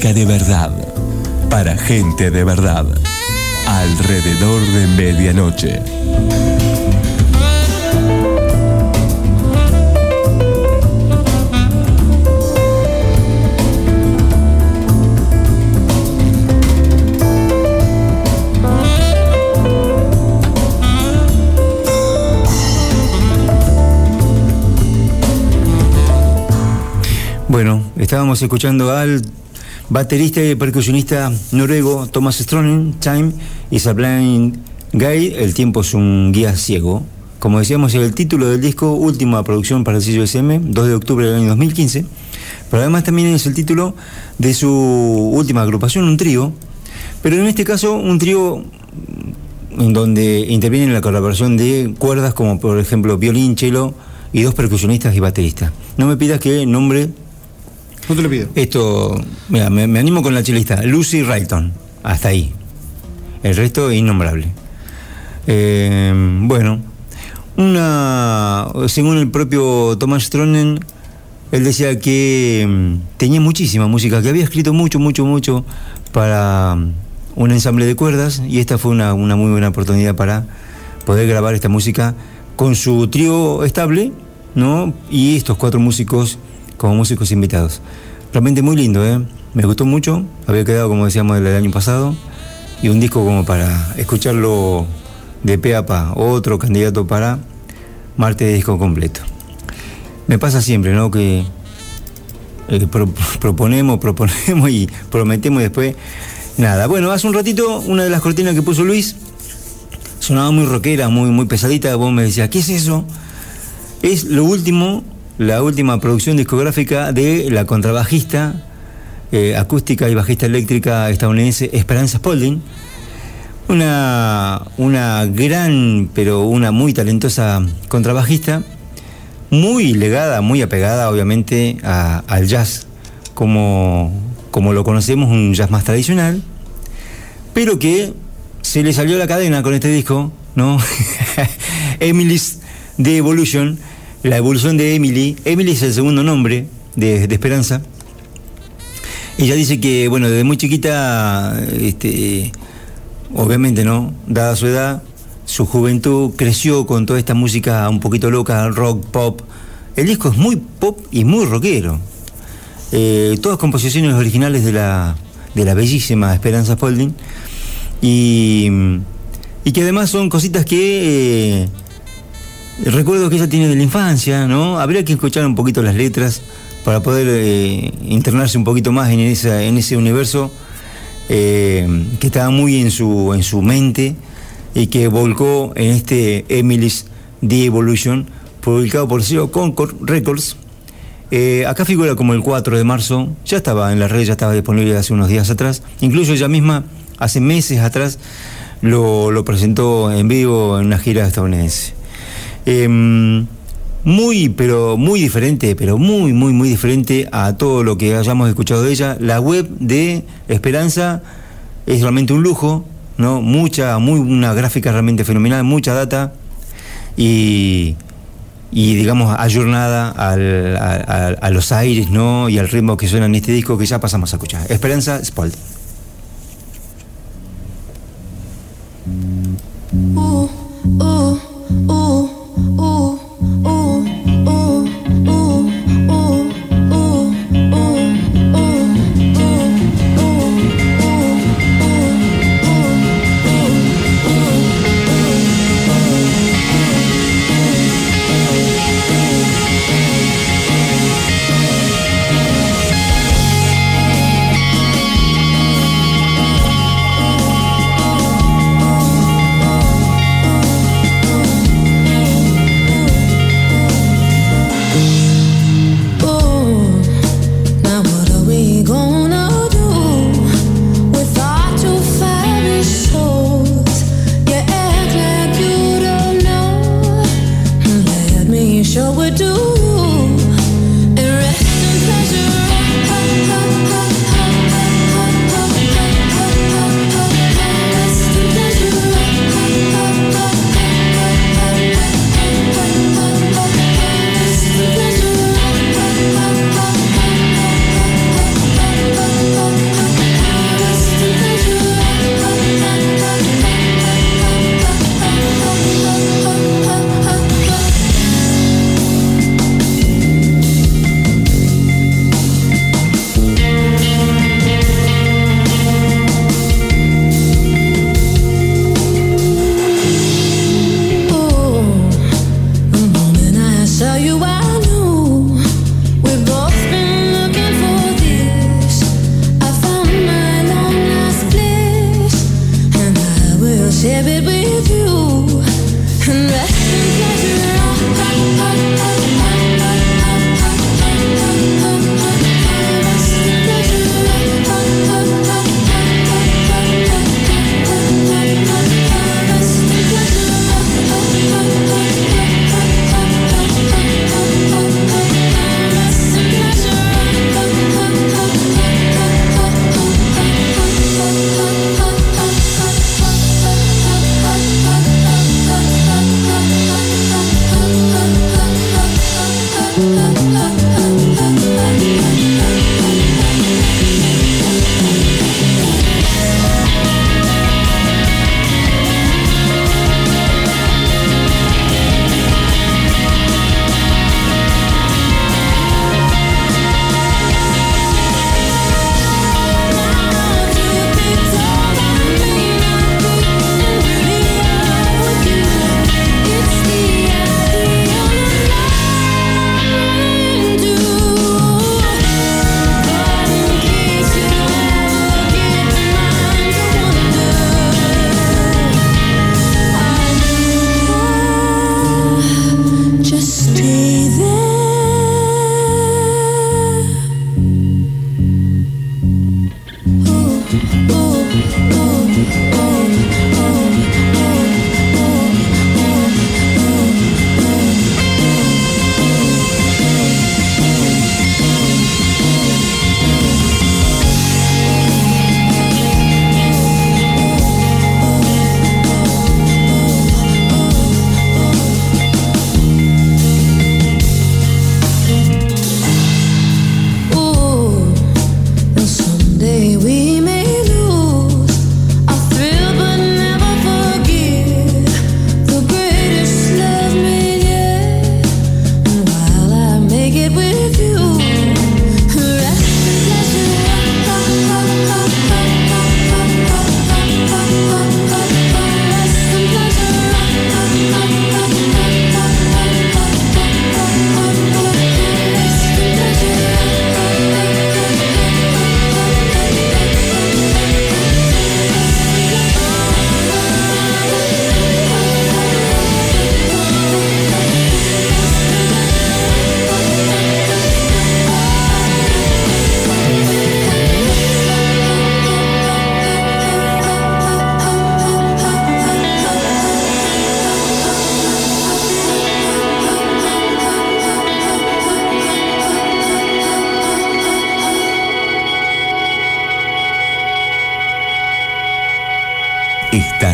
música de verdad, para gente de verdad, alrededor de medianoche. Bueno, estábamos escuchando al baterista y percusionista noruego Thomas Stronen, Time is a Blind Guide, el tiempo es un guía ciego. Como decíamos, el título del disco, última producción para el sello S M, dos de octubre del año dos mil quince, pero además también es el título de su última agrupación, un trío, pero en este caso un trío en donde interviene la colaboración de cuerdas como por ejemplo violín, cello y dos percusionistas y bateristas. No me pidas que nombre. No te lo pido. Esto, mira, me, me animo con la chelista, Lucy Rayton, hasta ahí. El resto es innombrable. Eh, bueno, una, según el propio Thomas Stronen, él decía que um, tenía muchísima música, que había escrito mucho, mucho, mucho para um, un ensamble de cuerdas, y esta fue una, una muy buena oportunidad para poder grabar esta música con su trío estable, ¿no? Y estos cuatro músicos como músicos invitados. Realmente muy lindo, ¿eh? Me gustó mucho, había quedado, como decíamos, del año pasado, y un disco como para escucharlo de pe a pa, otro candidato para martes de disco completo. Me pasa siempre, ¿no? Que eh, pro, proponemos, proponemos y prometemos y después nada. Bueno, hace un ratito una de las cortinas que puso Luis sonaba muy rockera, muy, muy pesadita. Vos me decías, ¿qué es eso? Es lo último, la última producción discográfica de la contrabajista eh, acústica y bajista eléctrica estadounidense Esperanza Spalding, una, una gran, pero una muy talentosa contrabajista, muy legada, muy apegada obviamente a, al jazz, como, como lo conocemos, un jazz más tradicional, pero que se le salió la cadena con este disco, ¿no? Emily's The Evolution, la evolución de Emily. Emily es el segundo nombre de, de Esperanza. Ella dice que, bueno, desde muy chiquita, este, obviamente, ¿no? Dada su edad, su juventud, creció con toda esta música un poquito loca, rock, pop. El disco es muy pop y muy rockero. Eh, todas composiciones originales de la, de la bellísima Esperanza Spalding. Y, y que además son cositas que... Eh, recuerdo que ella tiene de la infancia, ¿no? Habría que escuchar un poquito las letras para poder eh, internarse un poquito más en, esa, en ese universo eh, que estaba muy en su, en su mente y que volcó en este Emily's The Evolution, publicado por sello Concord Records. Eh, acá figura como el cuatro de marzo, ya estaba en las redes, ya estaba disponible hace unos días atrás. Incluso ella misma, hace meses atrás, lo, lo presentó en vivo en una gira estadounidense. Eh, muy, pero muy diferente, pero muy, muy, muy diferente a todo lo que hayamos escuchado de ella. La web de Esperanza es realmente un lujo, ¿no? Mucha, muy, una gráfica realmente fenomenal, mucha data y, y digamos, ayornada al, a, a, a los aires, ¿no? Y al ritmo que suena en este disco que ya pasamos a escuchar. Esperanza Spalding. Uh, uh, uh. Ooh, ooh, ooh, ooh, ooh, ooh, ooh, ooh, ooh.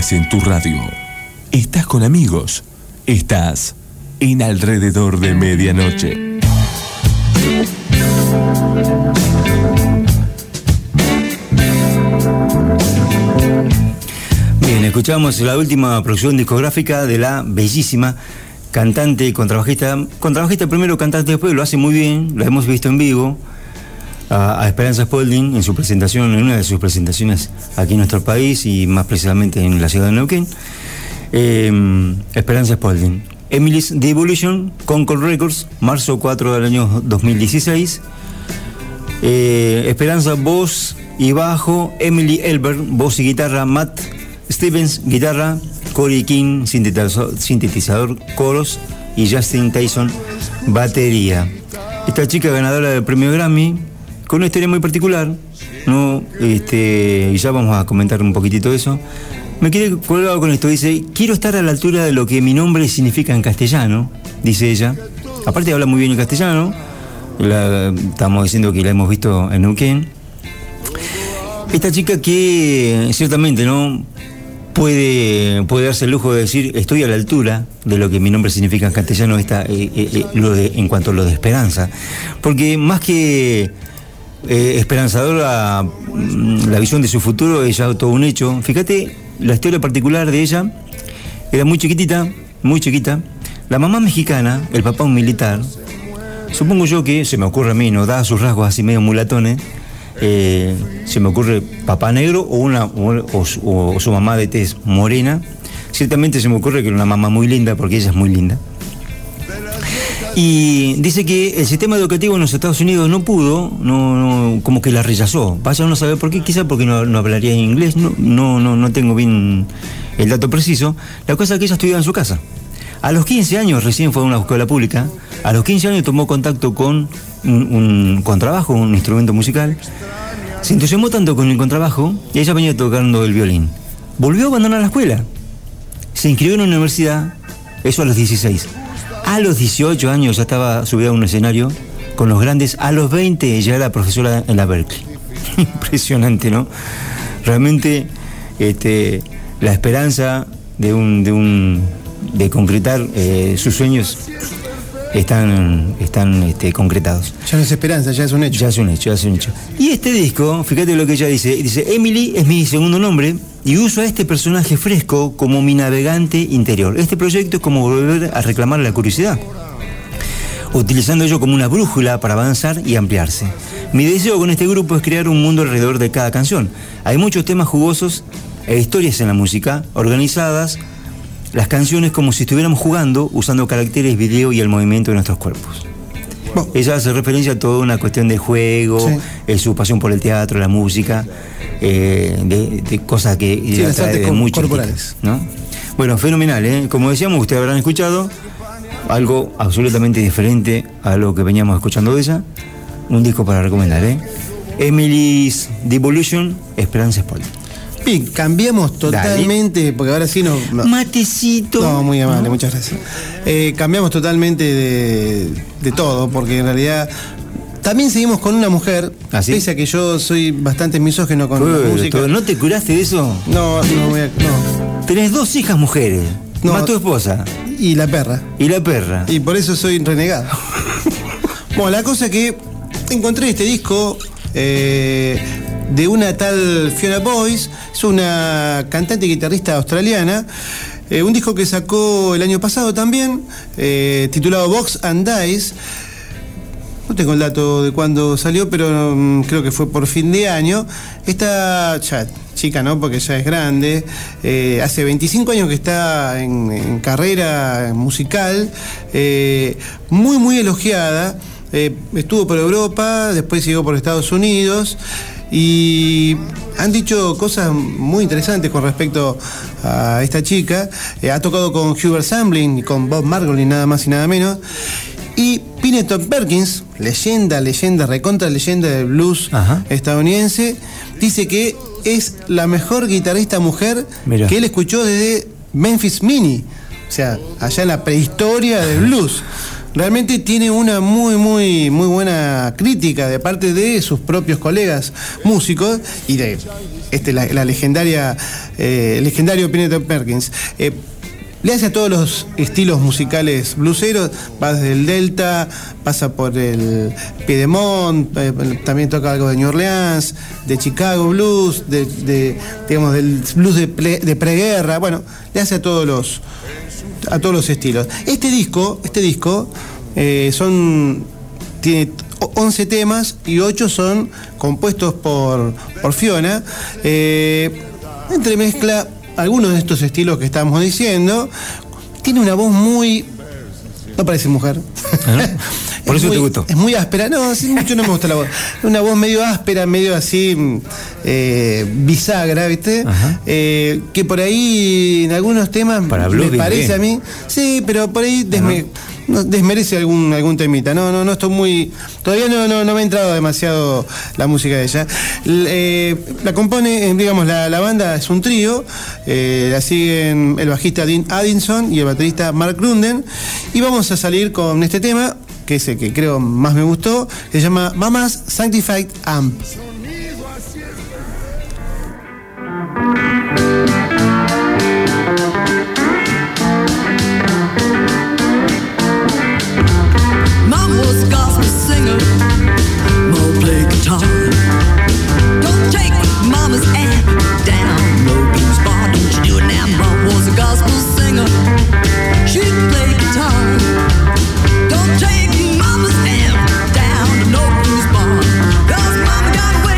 estás en tu radio, estás con amigos, estás en Alrededor de Medianoche. Bien, escuchamos la última producción discográfica de la bellísima cantante y contrabajista, contrabajista primero, cantante después, lo hace muy bien, lo hemos visto en vivo, a, a Esperanza Spalding en su presentación, en una de sus presentaciones aquí en nuestro país y más precisamente en la ciudad de Neuquén. Eh, Esperanza Spalding. Emily's The Evolution, Concord Records, marzo cuatro del año dos mil dieciséis. Eh, Esperanza, voz y bajo, Emily Elbert, voz y guitarra, Matt Stevens, guitarra, Corey King, sintetizador, sintetizador, coros, y Justin Tyson, batería. Esta chica ganadora del premio Grammy, con una historia muy particular, ¿no? Este, y ya vamos a comentar un poquitito de eso. Me quedé colgado con esto, dice, quiero estar a la altura de lo que mi nombre significa en castellano, dice ella. Aparte habla muy bien en castellano, la, estamos diciendo que la hemos visto en Neuquén. Esta chica que ciertamente, ¿no?, puede, puede darse el lujo de decir, estoy a la altura de lo que mi nombre significa en castellano, esta, eh, eh, lo de, en cuanto a lo de esperanza. Porque más que eh, esperanzadora, la visión de su futuro es ya todo un hecho. Fíjate, la historia particular de ella, era muy chiquitita, muy chiquita. La mamá mexicana, el papá un militar. Supongo yo que, se me ocurre a mí, no da sus rasgos así medio mulatones. Eh, se me ocurre papá negro o una o, o, o su mamá de tez morena. Ciertamente se me ocurre que era una mamá muy linda, porque ella es muy linda. Y dice que el sistema educativo en los Estados Unidos no pudo, no, no, como que la rechazó. Vaya uno a saber por qué, quizá porque no, no hablaría inglés, no, no, no, no tengo bien el dato preciso. La cosa es que ella estudiaba en su casa. A los quince años recién fue a una escuela pública. A los quince años tomó contacto con un, un contrabajo, un instrumento musical. Se entusiasmó tanto con el contrabajo y ella venía tocando el violín. Volvió a abandonar la escuela. Se inscribió en una universidad, eso a los dieciséis. A los dieciocho años ya estaba subida a un escenario con los grandes. A los veinte ya era profesora en la Berkeley. Impresionante, ¿no? Realmente este, la esperanza de un... De un de concretar eh, sus sueños están, están este, concretados. Ya no es esperanza, ya es un hecho. Ya es un hecho, ya es un hecho. Y este disco, fíjate lo que ella dice, dice, Emily es mi segundo nombre y uso a este personaje fresco como mi navegante interior. Este proyecto es como volver a reclamar la curiosidad, utilizando ello como una brújula para avanzar y ampliarse. Mi deseo con este grupo es crear un mundo alrededor de cada canción. Hay muchos temas jugosos e historias en la música, organizadas las canciones como si estuviéramos jugando, usando caracteres, video y el movimiento de nuestros cuerpos. Bueno, ella hace referencia a toda una cuestión de juego, sí. eh, su pasión por el teatro, la música, eh, de, de cosas que sí, ella trae de muy corporales, ¿no? Bueno, fenomenal, ¿eh? Como decíamos, ustedes habrán escuchado algo absolutamente diferente a lo que veníamos escuchando de ella. Un disco para recomendar, ¿eh? Emily's The Evolution, Esperanza Spalding. Bien, cambiamos totalmente, Dale. Porque ahora sí no, no... Matecito. No, muy amable, muchas gracias. Eh, cambiamos totalmente de, de todo, porque en realidad también seguimos con una mujer, ¿Ah, sí? Pese a que yo soy bastante misógino con Uy, la música. Todo. ¿No te curaste de eso? No, no voy a... No. Tenés dos hijas mujeres, no, más tu esposa. Y la perra. Y la perra. Y por eso soy renegado. Bueno, la cosa que encontré este disco... Eh, de una tal Fiona Boyce, es una cantante y guitarrista australiana, eh, un disco que sacó el año pasado también, eh, titulado Box and Dice. No tengo el dato de cuándo salió, pero um, creo que fue por fin de año. Esta ya, chica, ¿no? Porque ya es grande, eh, hace veinticinco años que está en, en carrera musical, eh, muy muy elogiada, eh, estuvo por Europa, después siguió por Estados Unidos. Y han dicho cosas muy interesantes con respecto a esta chica. Eh, ha tocado con Hubert Sumlin y con Bob Margolin, nada más y nada menos. Y Pineton Perkins, leyenda, leyenda, recontra leyenda del blues Ajá. estadounidense, dice que es la mejor guitarrista mujer Mirá. que él escuchó desde Memphis Minnie. O sea, allá en la prehistoria del blues. realmente tiene una muy, muy, muy buena crítica de parte de sus propios colegas músicos y de este, la, la legendaria, eh, legendario Peanut Perkins. Eh, Le hace a todos los estilos musicales blueseros, va desde el Delta, pasa por el Piedmont, eh, también toca algo de New Orleans, de Chicago Blues, de, de digamos del blues de, pre, de preguerra, bueno, le hace a todos los a todos los estilos. Este disco, este disco eh, son tiene once temas y ocho son compuestos por por Fiona. Eh, entremezcla algunos de estos estilos que estamos diciendo. Tiene una voz muy... No parece mujer. ¿Ah? Por eso muy, te gustó. Es muy áspera. No, así mucho no me gusta la voz. Una voz medio áspera, medio así eh, bisagra, ¿viste? Eh, que por ahí en algunos temas Para me blues, parece bien. a mí. Sí, pero por ahí desme, no, desmerece algún algún temita. No, no, no estoy muy... Todavía no, no, no me ha entrado demasiado la música de ella. L, eh, la compone, eh, digamos, la, la banda es un trío. Eh, la siguen el bajista Dean Addison y el baterista Mark Runden. Y vamos a salir con este tema, que es el que creo más me gustó, que se llama Mama's Sanctified Amp. Mom was a gospel singer, Mom played guitar. Don't take Mama's amp down, no blues bar, don't you do it now. Mom was a gospel singer, she played guitar. Don't take Mama's amp down to no blues bar, 'cause Mama got away.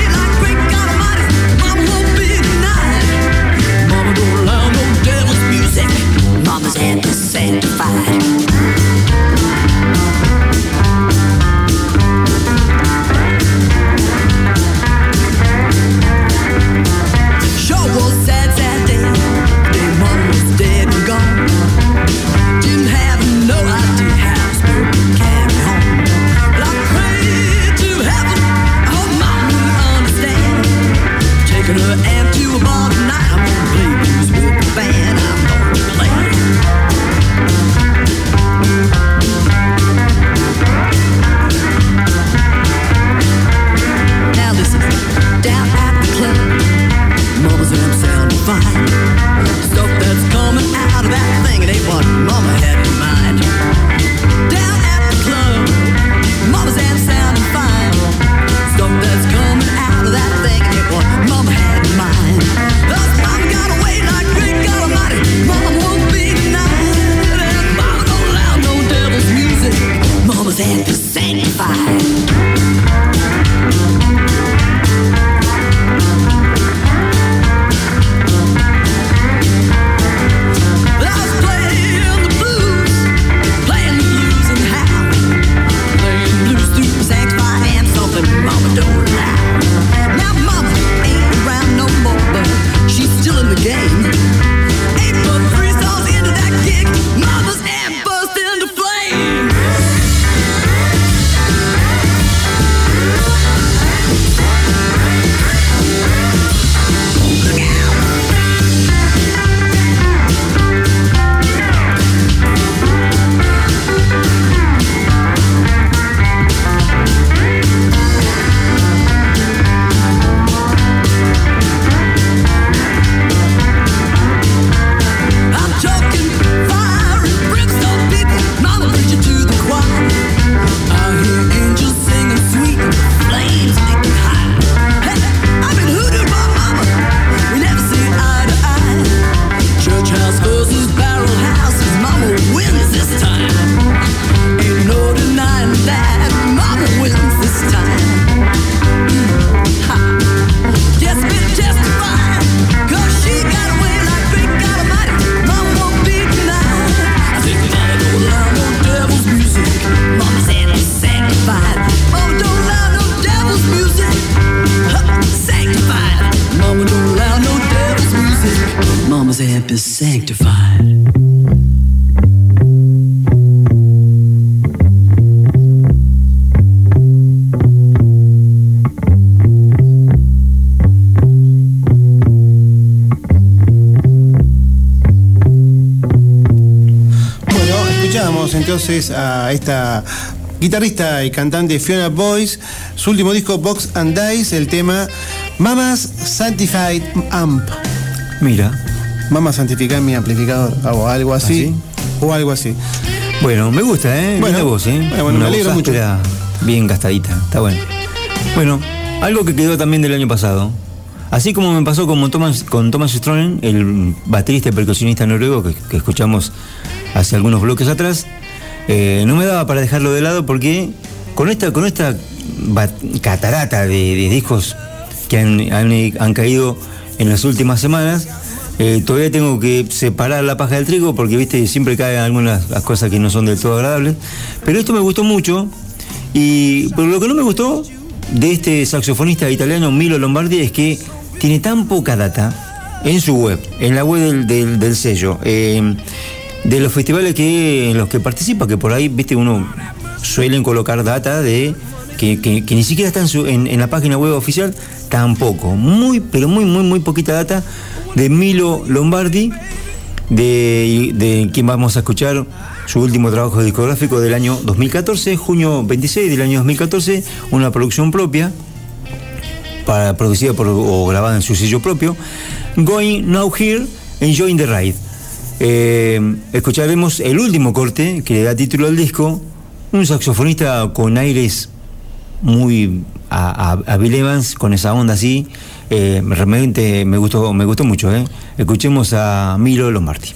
escuchamos entonces a esta guitarrista y cantante Fiona Boyce, su último disco Box and Dice, el tema Mama's Sanctified Amp. Mira. Mama santificar mi amplificador, o algo así, ¿Ah, sí? o algo así. Bueno, me gusta, ¿eh? Bueno, Linda voz, ¿eh? Bueno, bueno, Una me alegro voz mucho. áspera, bien gastadita, está bueno. Bueno, algo que quedó también del año pasado. Así como me pasó con Thomas, con Thomas Strohen, el baterista y percusionista noruego que, que escuchamos hace algunos bloques atrás, eh, no me daba para dejarlo de lado porque con esta, con esta catarata de, de discos que han, han, han caído en las últimas semanas, eh, todavía tengo que separar la paja del trigo porque, viste, siempre caen algunas las cosas que no son del todo agradables. Pero esto me gustó mucho, y pero lo que no me gustó de este saxofonista italiano Milo Lombardi es que tiene tan poca data en su web, en la web del, del, del sello, eh, de los festivales que, en los que participa, que por ahí, viste, uno suelen colocar data de que, que, que ni siquiera está en, su, en, en la página web oficial, tampoco. Muy, pero muy, muy, muy poquita data de Milo Lombardi, de, de quien vamos a escuchar su último trabajo discográfico del año dos mil catorce, junio veintiséis del año dos mil catorce, una producción propia, para, producida por, o grabada en su sello propio, Going Now Here, Enjoying the Ride. Eh, escucharemos el último corte que le da título al disco, un saxofonista con aires muy a, a, a Bill Evans, con esa onda así, eh, realmente me gustó, me gustó mucho. Eh. Escuchemos a Milo Lombardi.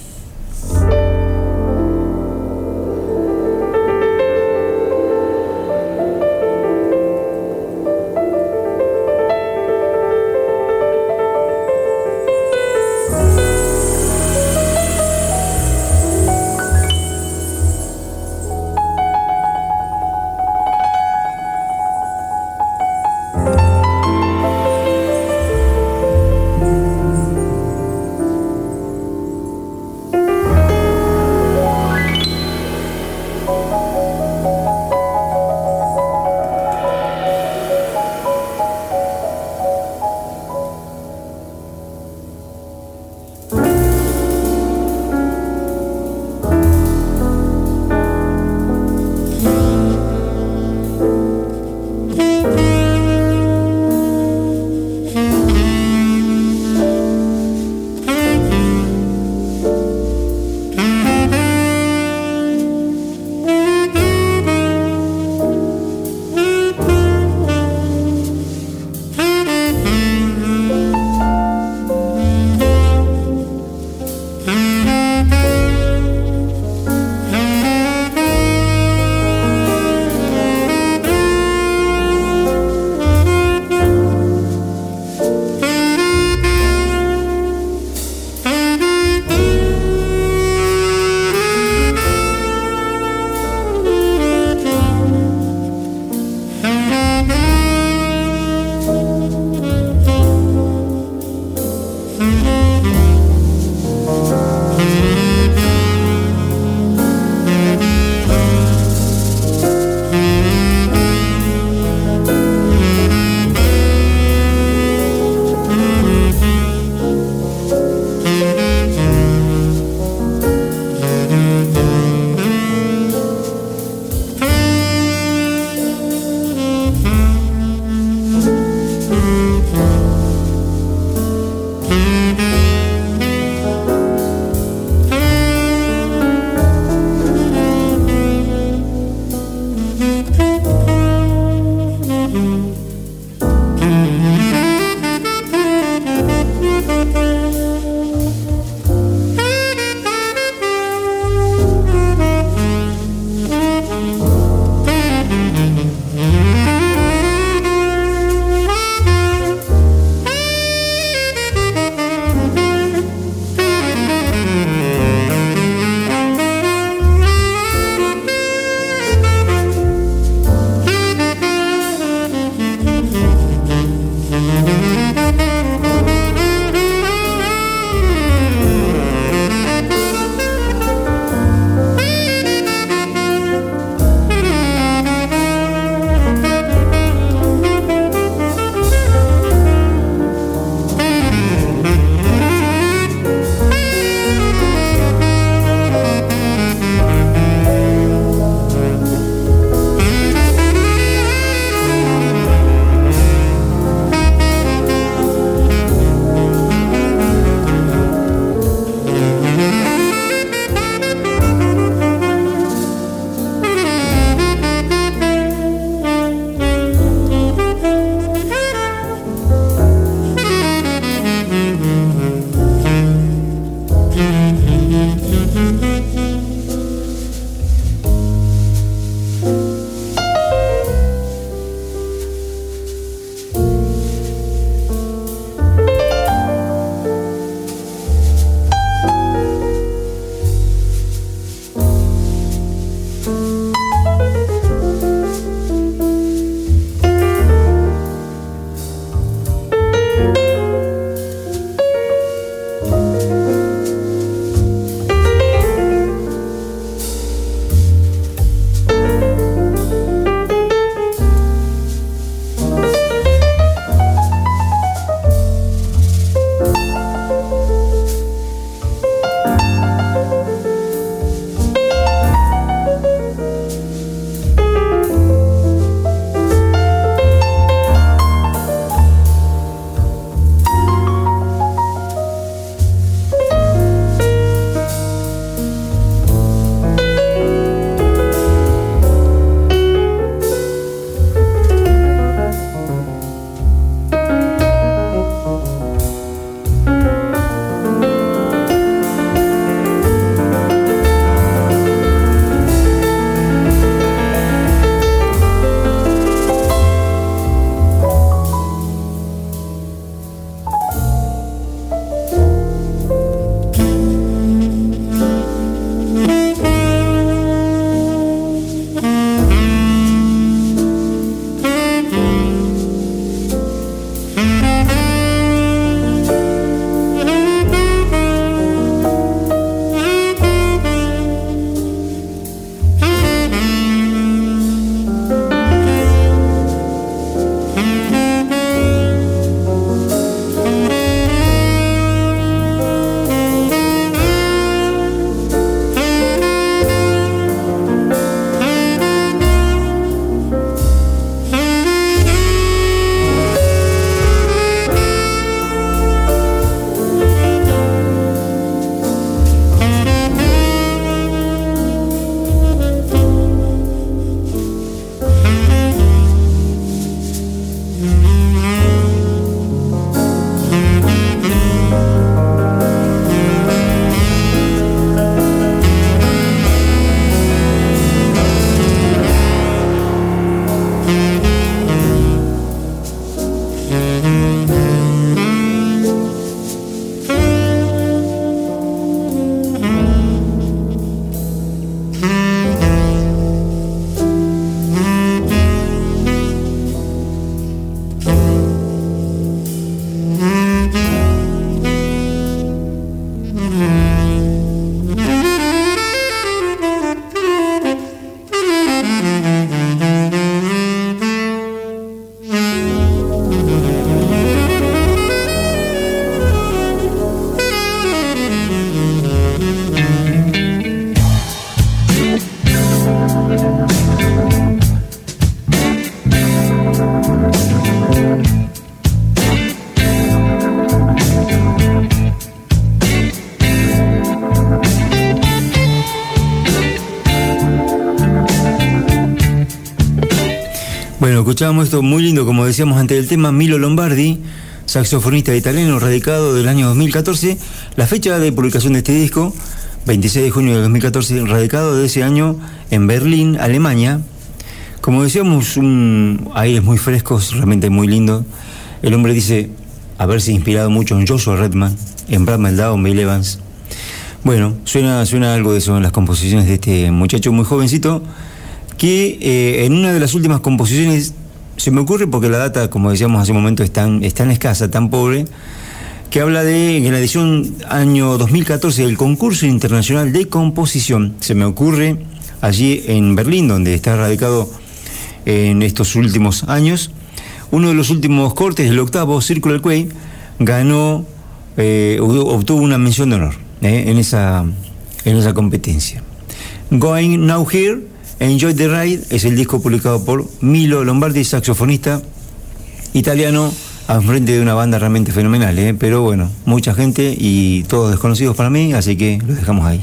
Bueno, escuchábamos esto muy lindo, como decíamos antes del tema, Milo Lombardi, saxofonista italiano radicado del año dos mil catorce. La fecha de publicación de este disco, veintiséis de junio de dos mil catorce, radicado de ese año en Berlín, Alemania. Como decíamos, un aires muy frescos, realmente muy lindo. El hombre dice haberse inspirado mucho en Joshua Redman, en Brad Mehldau, en Bill Evans. Bueno, suena, suena algo de eso en las composiciones de este muchacho muy jovencito, que eh, en una de las últimas composiciones, se me ocurre porque la data, como decíamos hace un momento, es tan, es tan escasa, tan pobre, que habla de, en la edición año dos mil catorce del Concurso Internacional de Composición, se me ocurre, allí en Berlín, donde está radicado en estos últimos años, uno de los últimos cortes, el octavo, Circular Quay, ganó, eh, obtuvo una mención de honor eh, en, esa, en esa competencia. Going Now Here, Enjoy the Ride, es el disco publicado por Milo Lombardi, saxofonista italiano, al frente de una banda realmente fenomenal, ¿eh? Pero bueno, mucha gente y todos desconocidos para mí, así que lo dejamos ahí.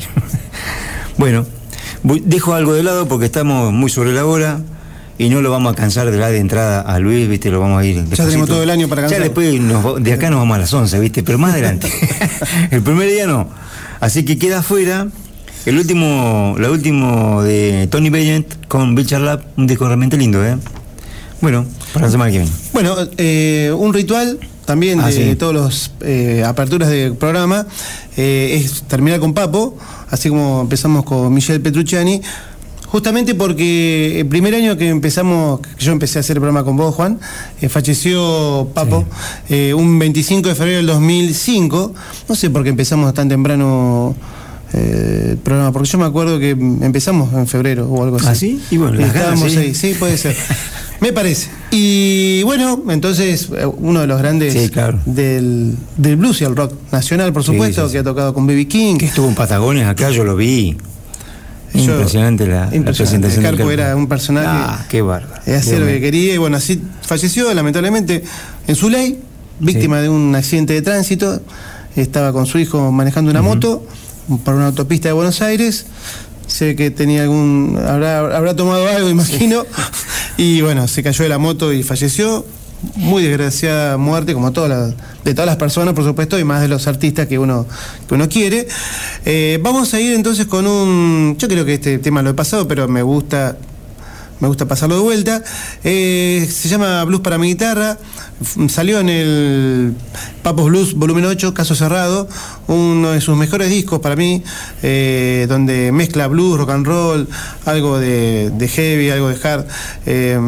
Bueno, voy, dejo algo de lado porque estamos muy sobre la hora y no lo vamos a cansar de la de entrada a Luis, ¿viste? Lo vamos a ir despacito. Ya tenemos todo el año para cansar. Ya después nos, de acá nos vamos a las once, ¿viste? Pero más adelante. El primer día no. Así que queda afuera el último, la último de Tony Bennett con Bill Charlap, un disco realmente lindo, ¿eh? Bueno, para la semana que viene. Bueno, eh, un ritual también ah, de sí. todos los eh, aperturas del programa eh, es terminar con Papo, así como empezamos con Michelle Petrucciani, justamente porque el primer año que empezamos, que yo empecé a hacer el programa con vos, Juan, eh, falleció Papo, sí. eh, un veinticinco de febrero del dos mil cinco, no sé por qué empezamos tan temprano Eh, el programa, porque yo me acuerdo que empezamos en febrero o algo así. ¿Ah, sí? Y bueno, las estábamos ganas, ¿sí? ahí, sí, puede ser. Me parece. Y bueno, entonces, uno de los grandes sí, claro. del, del blues y el rock nacional, por supuesto, sí, sí, sí. que ha tocado con B B King. Que estuvo en Patagones acá, yo lo vi. Yo, impresionante la, impresionante. la presentación. Carpo, Carpo era un personaje. Ah, qué bárbaro. Es hacer lo que quería. Y bueno, así falleció, lamentablemente, en su ley, víctima sí. de un accidente de tránsito. Estaba con su hijo manejando una uh-huh. moto por una autopista de Buenos Aires. Sé que tenía algún habrá, habrá tomado algo, imagino, y bueno, se cayó de la moto y falleció. Muy desgraciada muerte, como todas las, de todas las personas, por supuesto, y más de los artistas que uno, que uno quiere. Eh, vamos a ir entonces con un... Yo creo que este tema lo he pasado, pero me gusta... Me gusta pasarlo de vuelta. Eh, se llama Blues para mi guitarra. Salió en el Papos Blues volumen ocho, Caso Cerrado. Uno de sus mejores discos para mí, eh, donde mezcla blues, rock and roll, algo de, de heavy, algo de hard. Eh,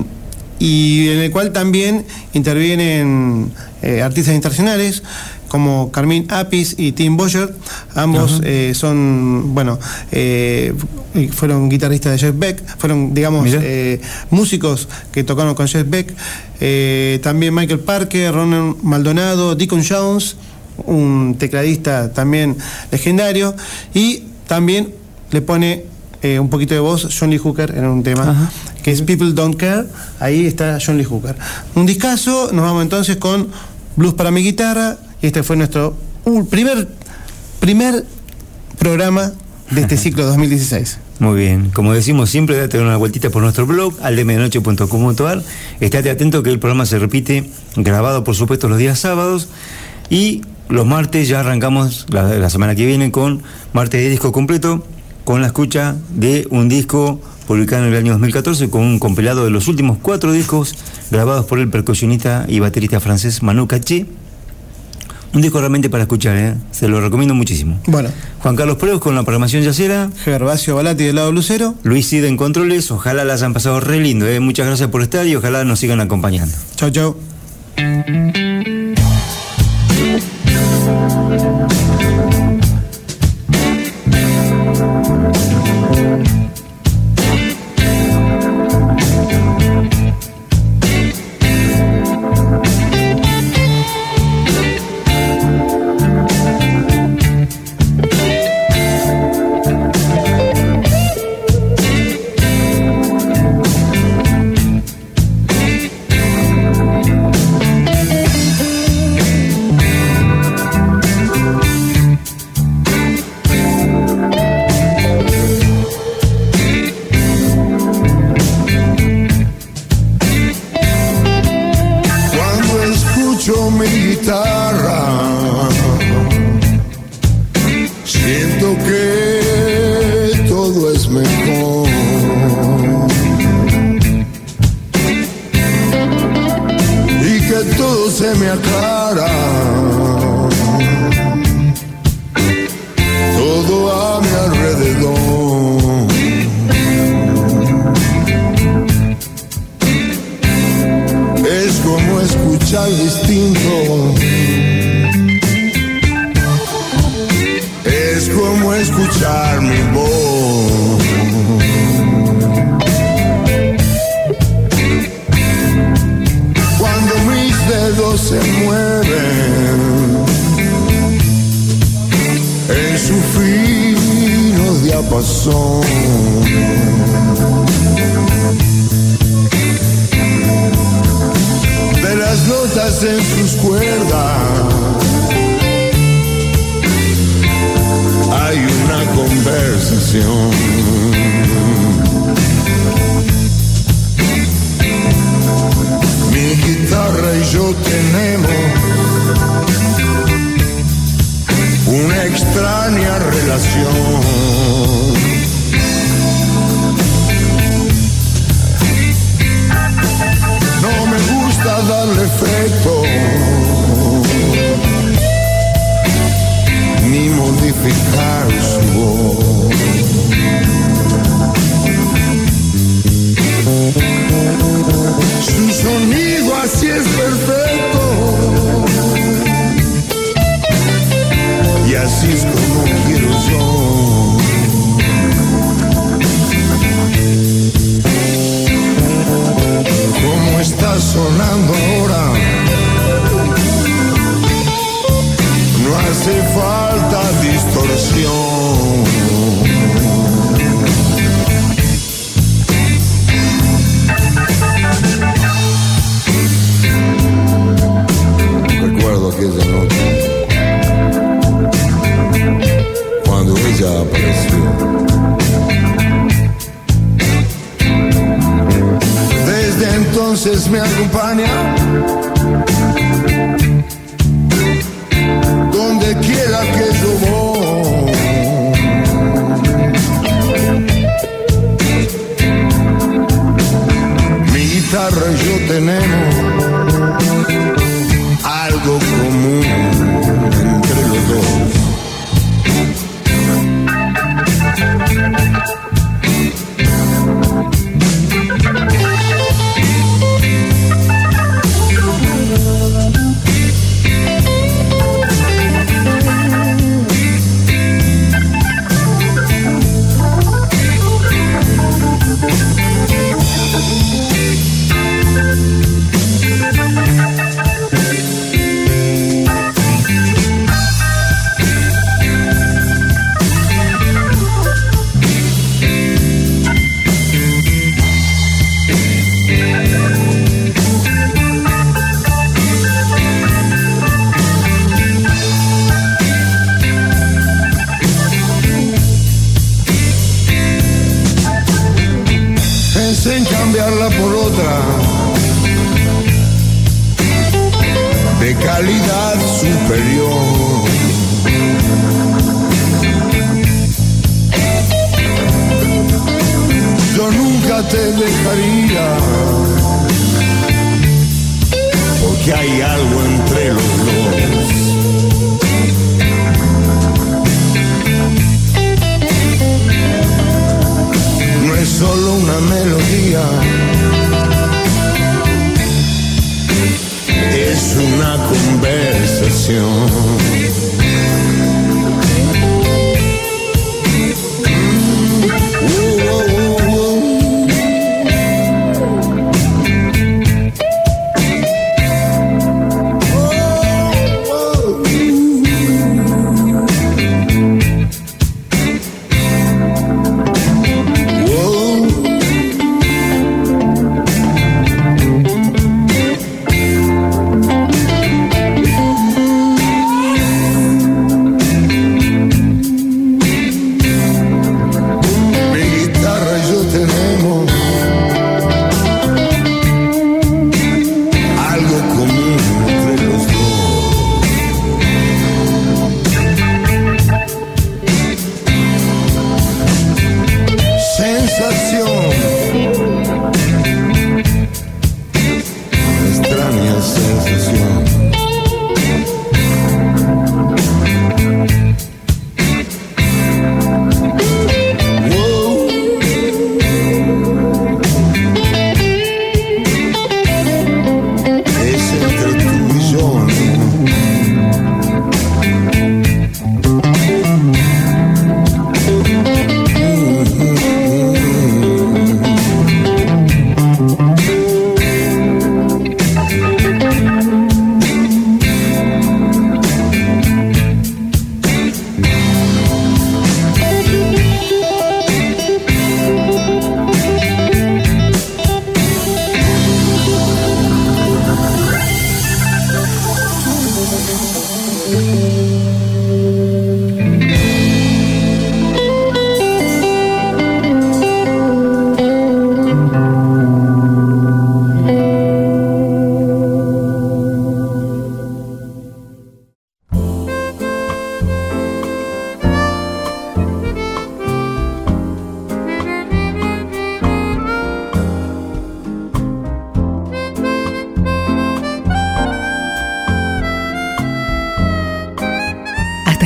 y en el cual también intervienen eh, artistas internacionales como Carmine Appice y Tim Boyer. Ambos eh, son, bueno, eh, fueron guitarristas de Jeff Beck, fueron, digamos, eh, músicos que tocaron con Jeff Beck. Eh, también Michael Parker, Ronan Maldonado, Deacon Jones, un tecladista también legendario. Y también le pone eh, un poquito de voz John Lee Hooker en un tema. Ajá. Que es People Don't Care. Ahí está John Lee Hooker. Un discazo. Nos vamos entonces con Blues para mi guitarra. Y este fue nuestro uh, primer, primer programa de este ciclo dos mil dieciséis. Muy bien. Como decimos siempre, date una vueltita por nuestro blog, aldemedianoche punto com punto a r. Estate atento que el programa se repite, grabado por supuesto los días sábados. Y los martes ya arrancamos la, la semana que viene con martes de disco completo, con la escucha de un disco publicado en el año dos mil catorce, con un compilado de los últimos cuatro discos grabados por el percusionista y baterista francés Manu Katché. Un disco realmente para escuchar, ¿eh? Se lo recomiendo muchísimo. Bueno. Juan Carlos Preus con la programación yacera. Gervasio Balati del lado blusero. Luis Cid en controles. Ojalá las hayan pasado re lindo, ¿eh? Muchas gracias por estar y ojalá nos sigan acompañando. Chau, chau. es mejor. Y que todo se me aclara, todo a mi alrededor. Es como escuchar distinto, es como escuchar mi voz. Cuando mis dedos se mueven en su fino diapasón, de las notas en sus cuerdas hay una conversación. Mi guitarra y yo tenemos una extraña relación. No me gusta darle efecto ni modificar su voz. Su sonido así es perfecto y así es como quiero yo. Como está sonando ahora, no hace falta distorsión. Recuerdo aquella noche cuando ella apareció. Desde entonces me acompaña donde quiera que yo voy. Mi guitarra y yo tenemos algo común entre los dos. Pensé en cambiarla por otra de calidad superior. Yo nunca te dejaría, porque hay algo entre los dos. No es solo una melodía, es una conversación.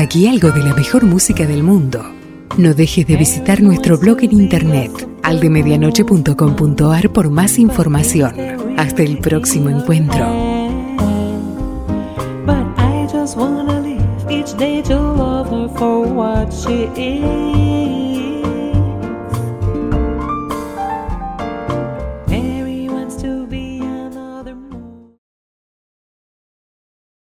aquí algo de la mejor música del mundo. No dejes de visitar nuestro blog en internet, aldemedianoche punto com punto ar, por más información. Hasta el próximo encuentro. But I just wanna live each day to love her for what she is.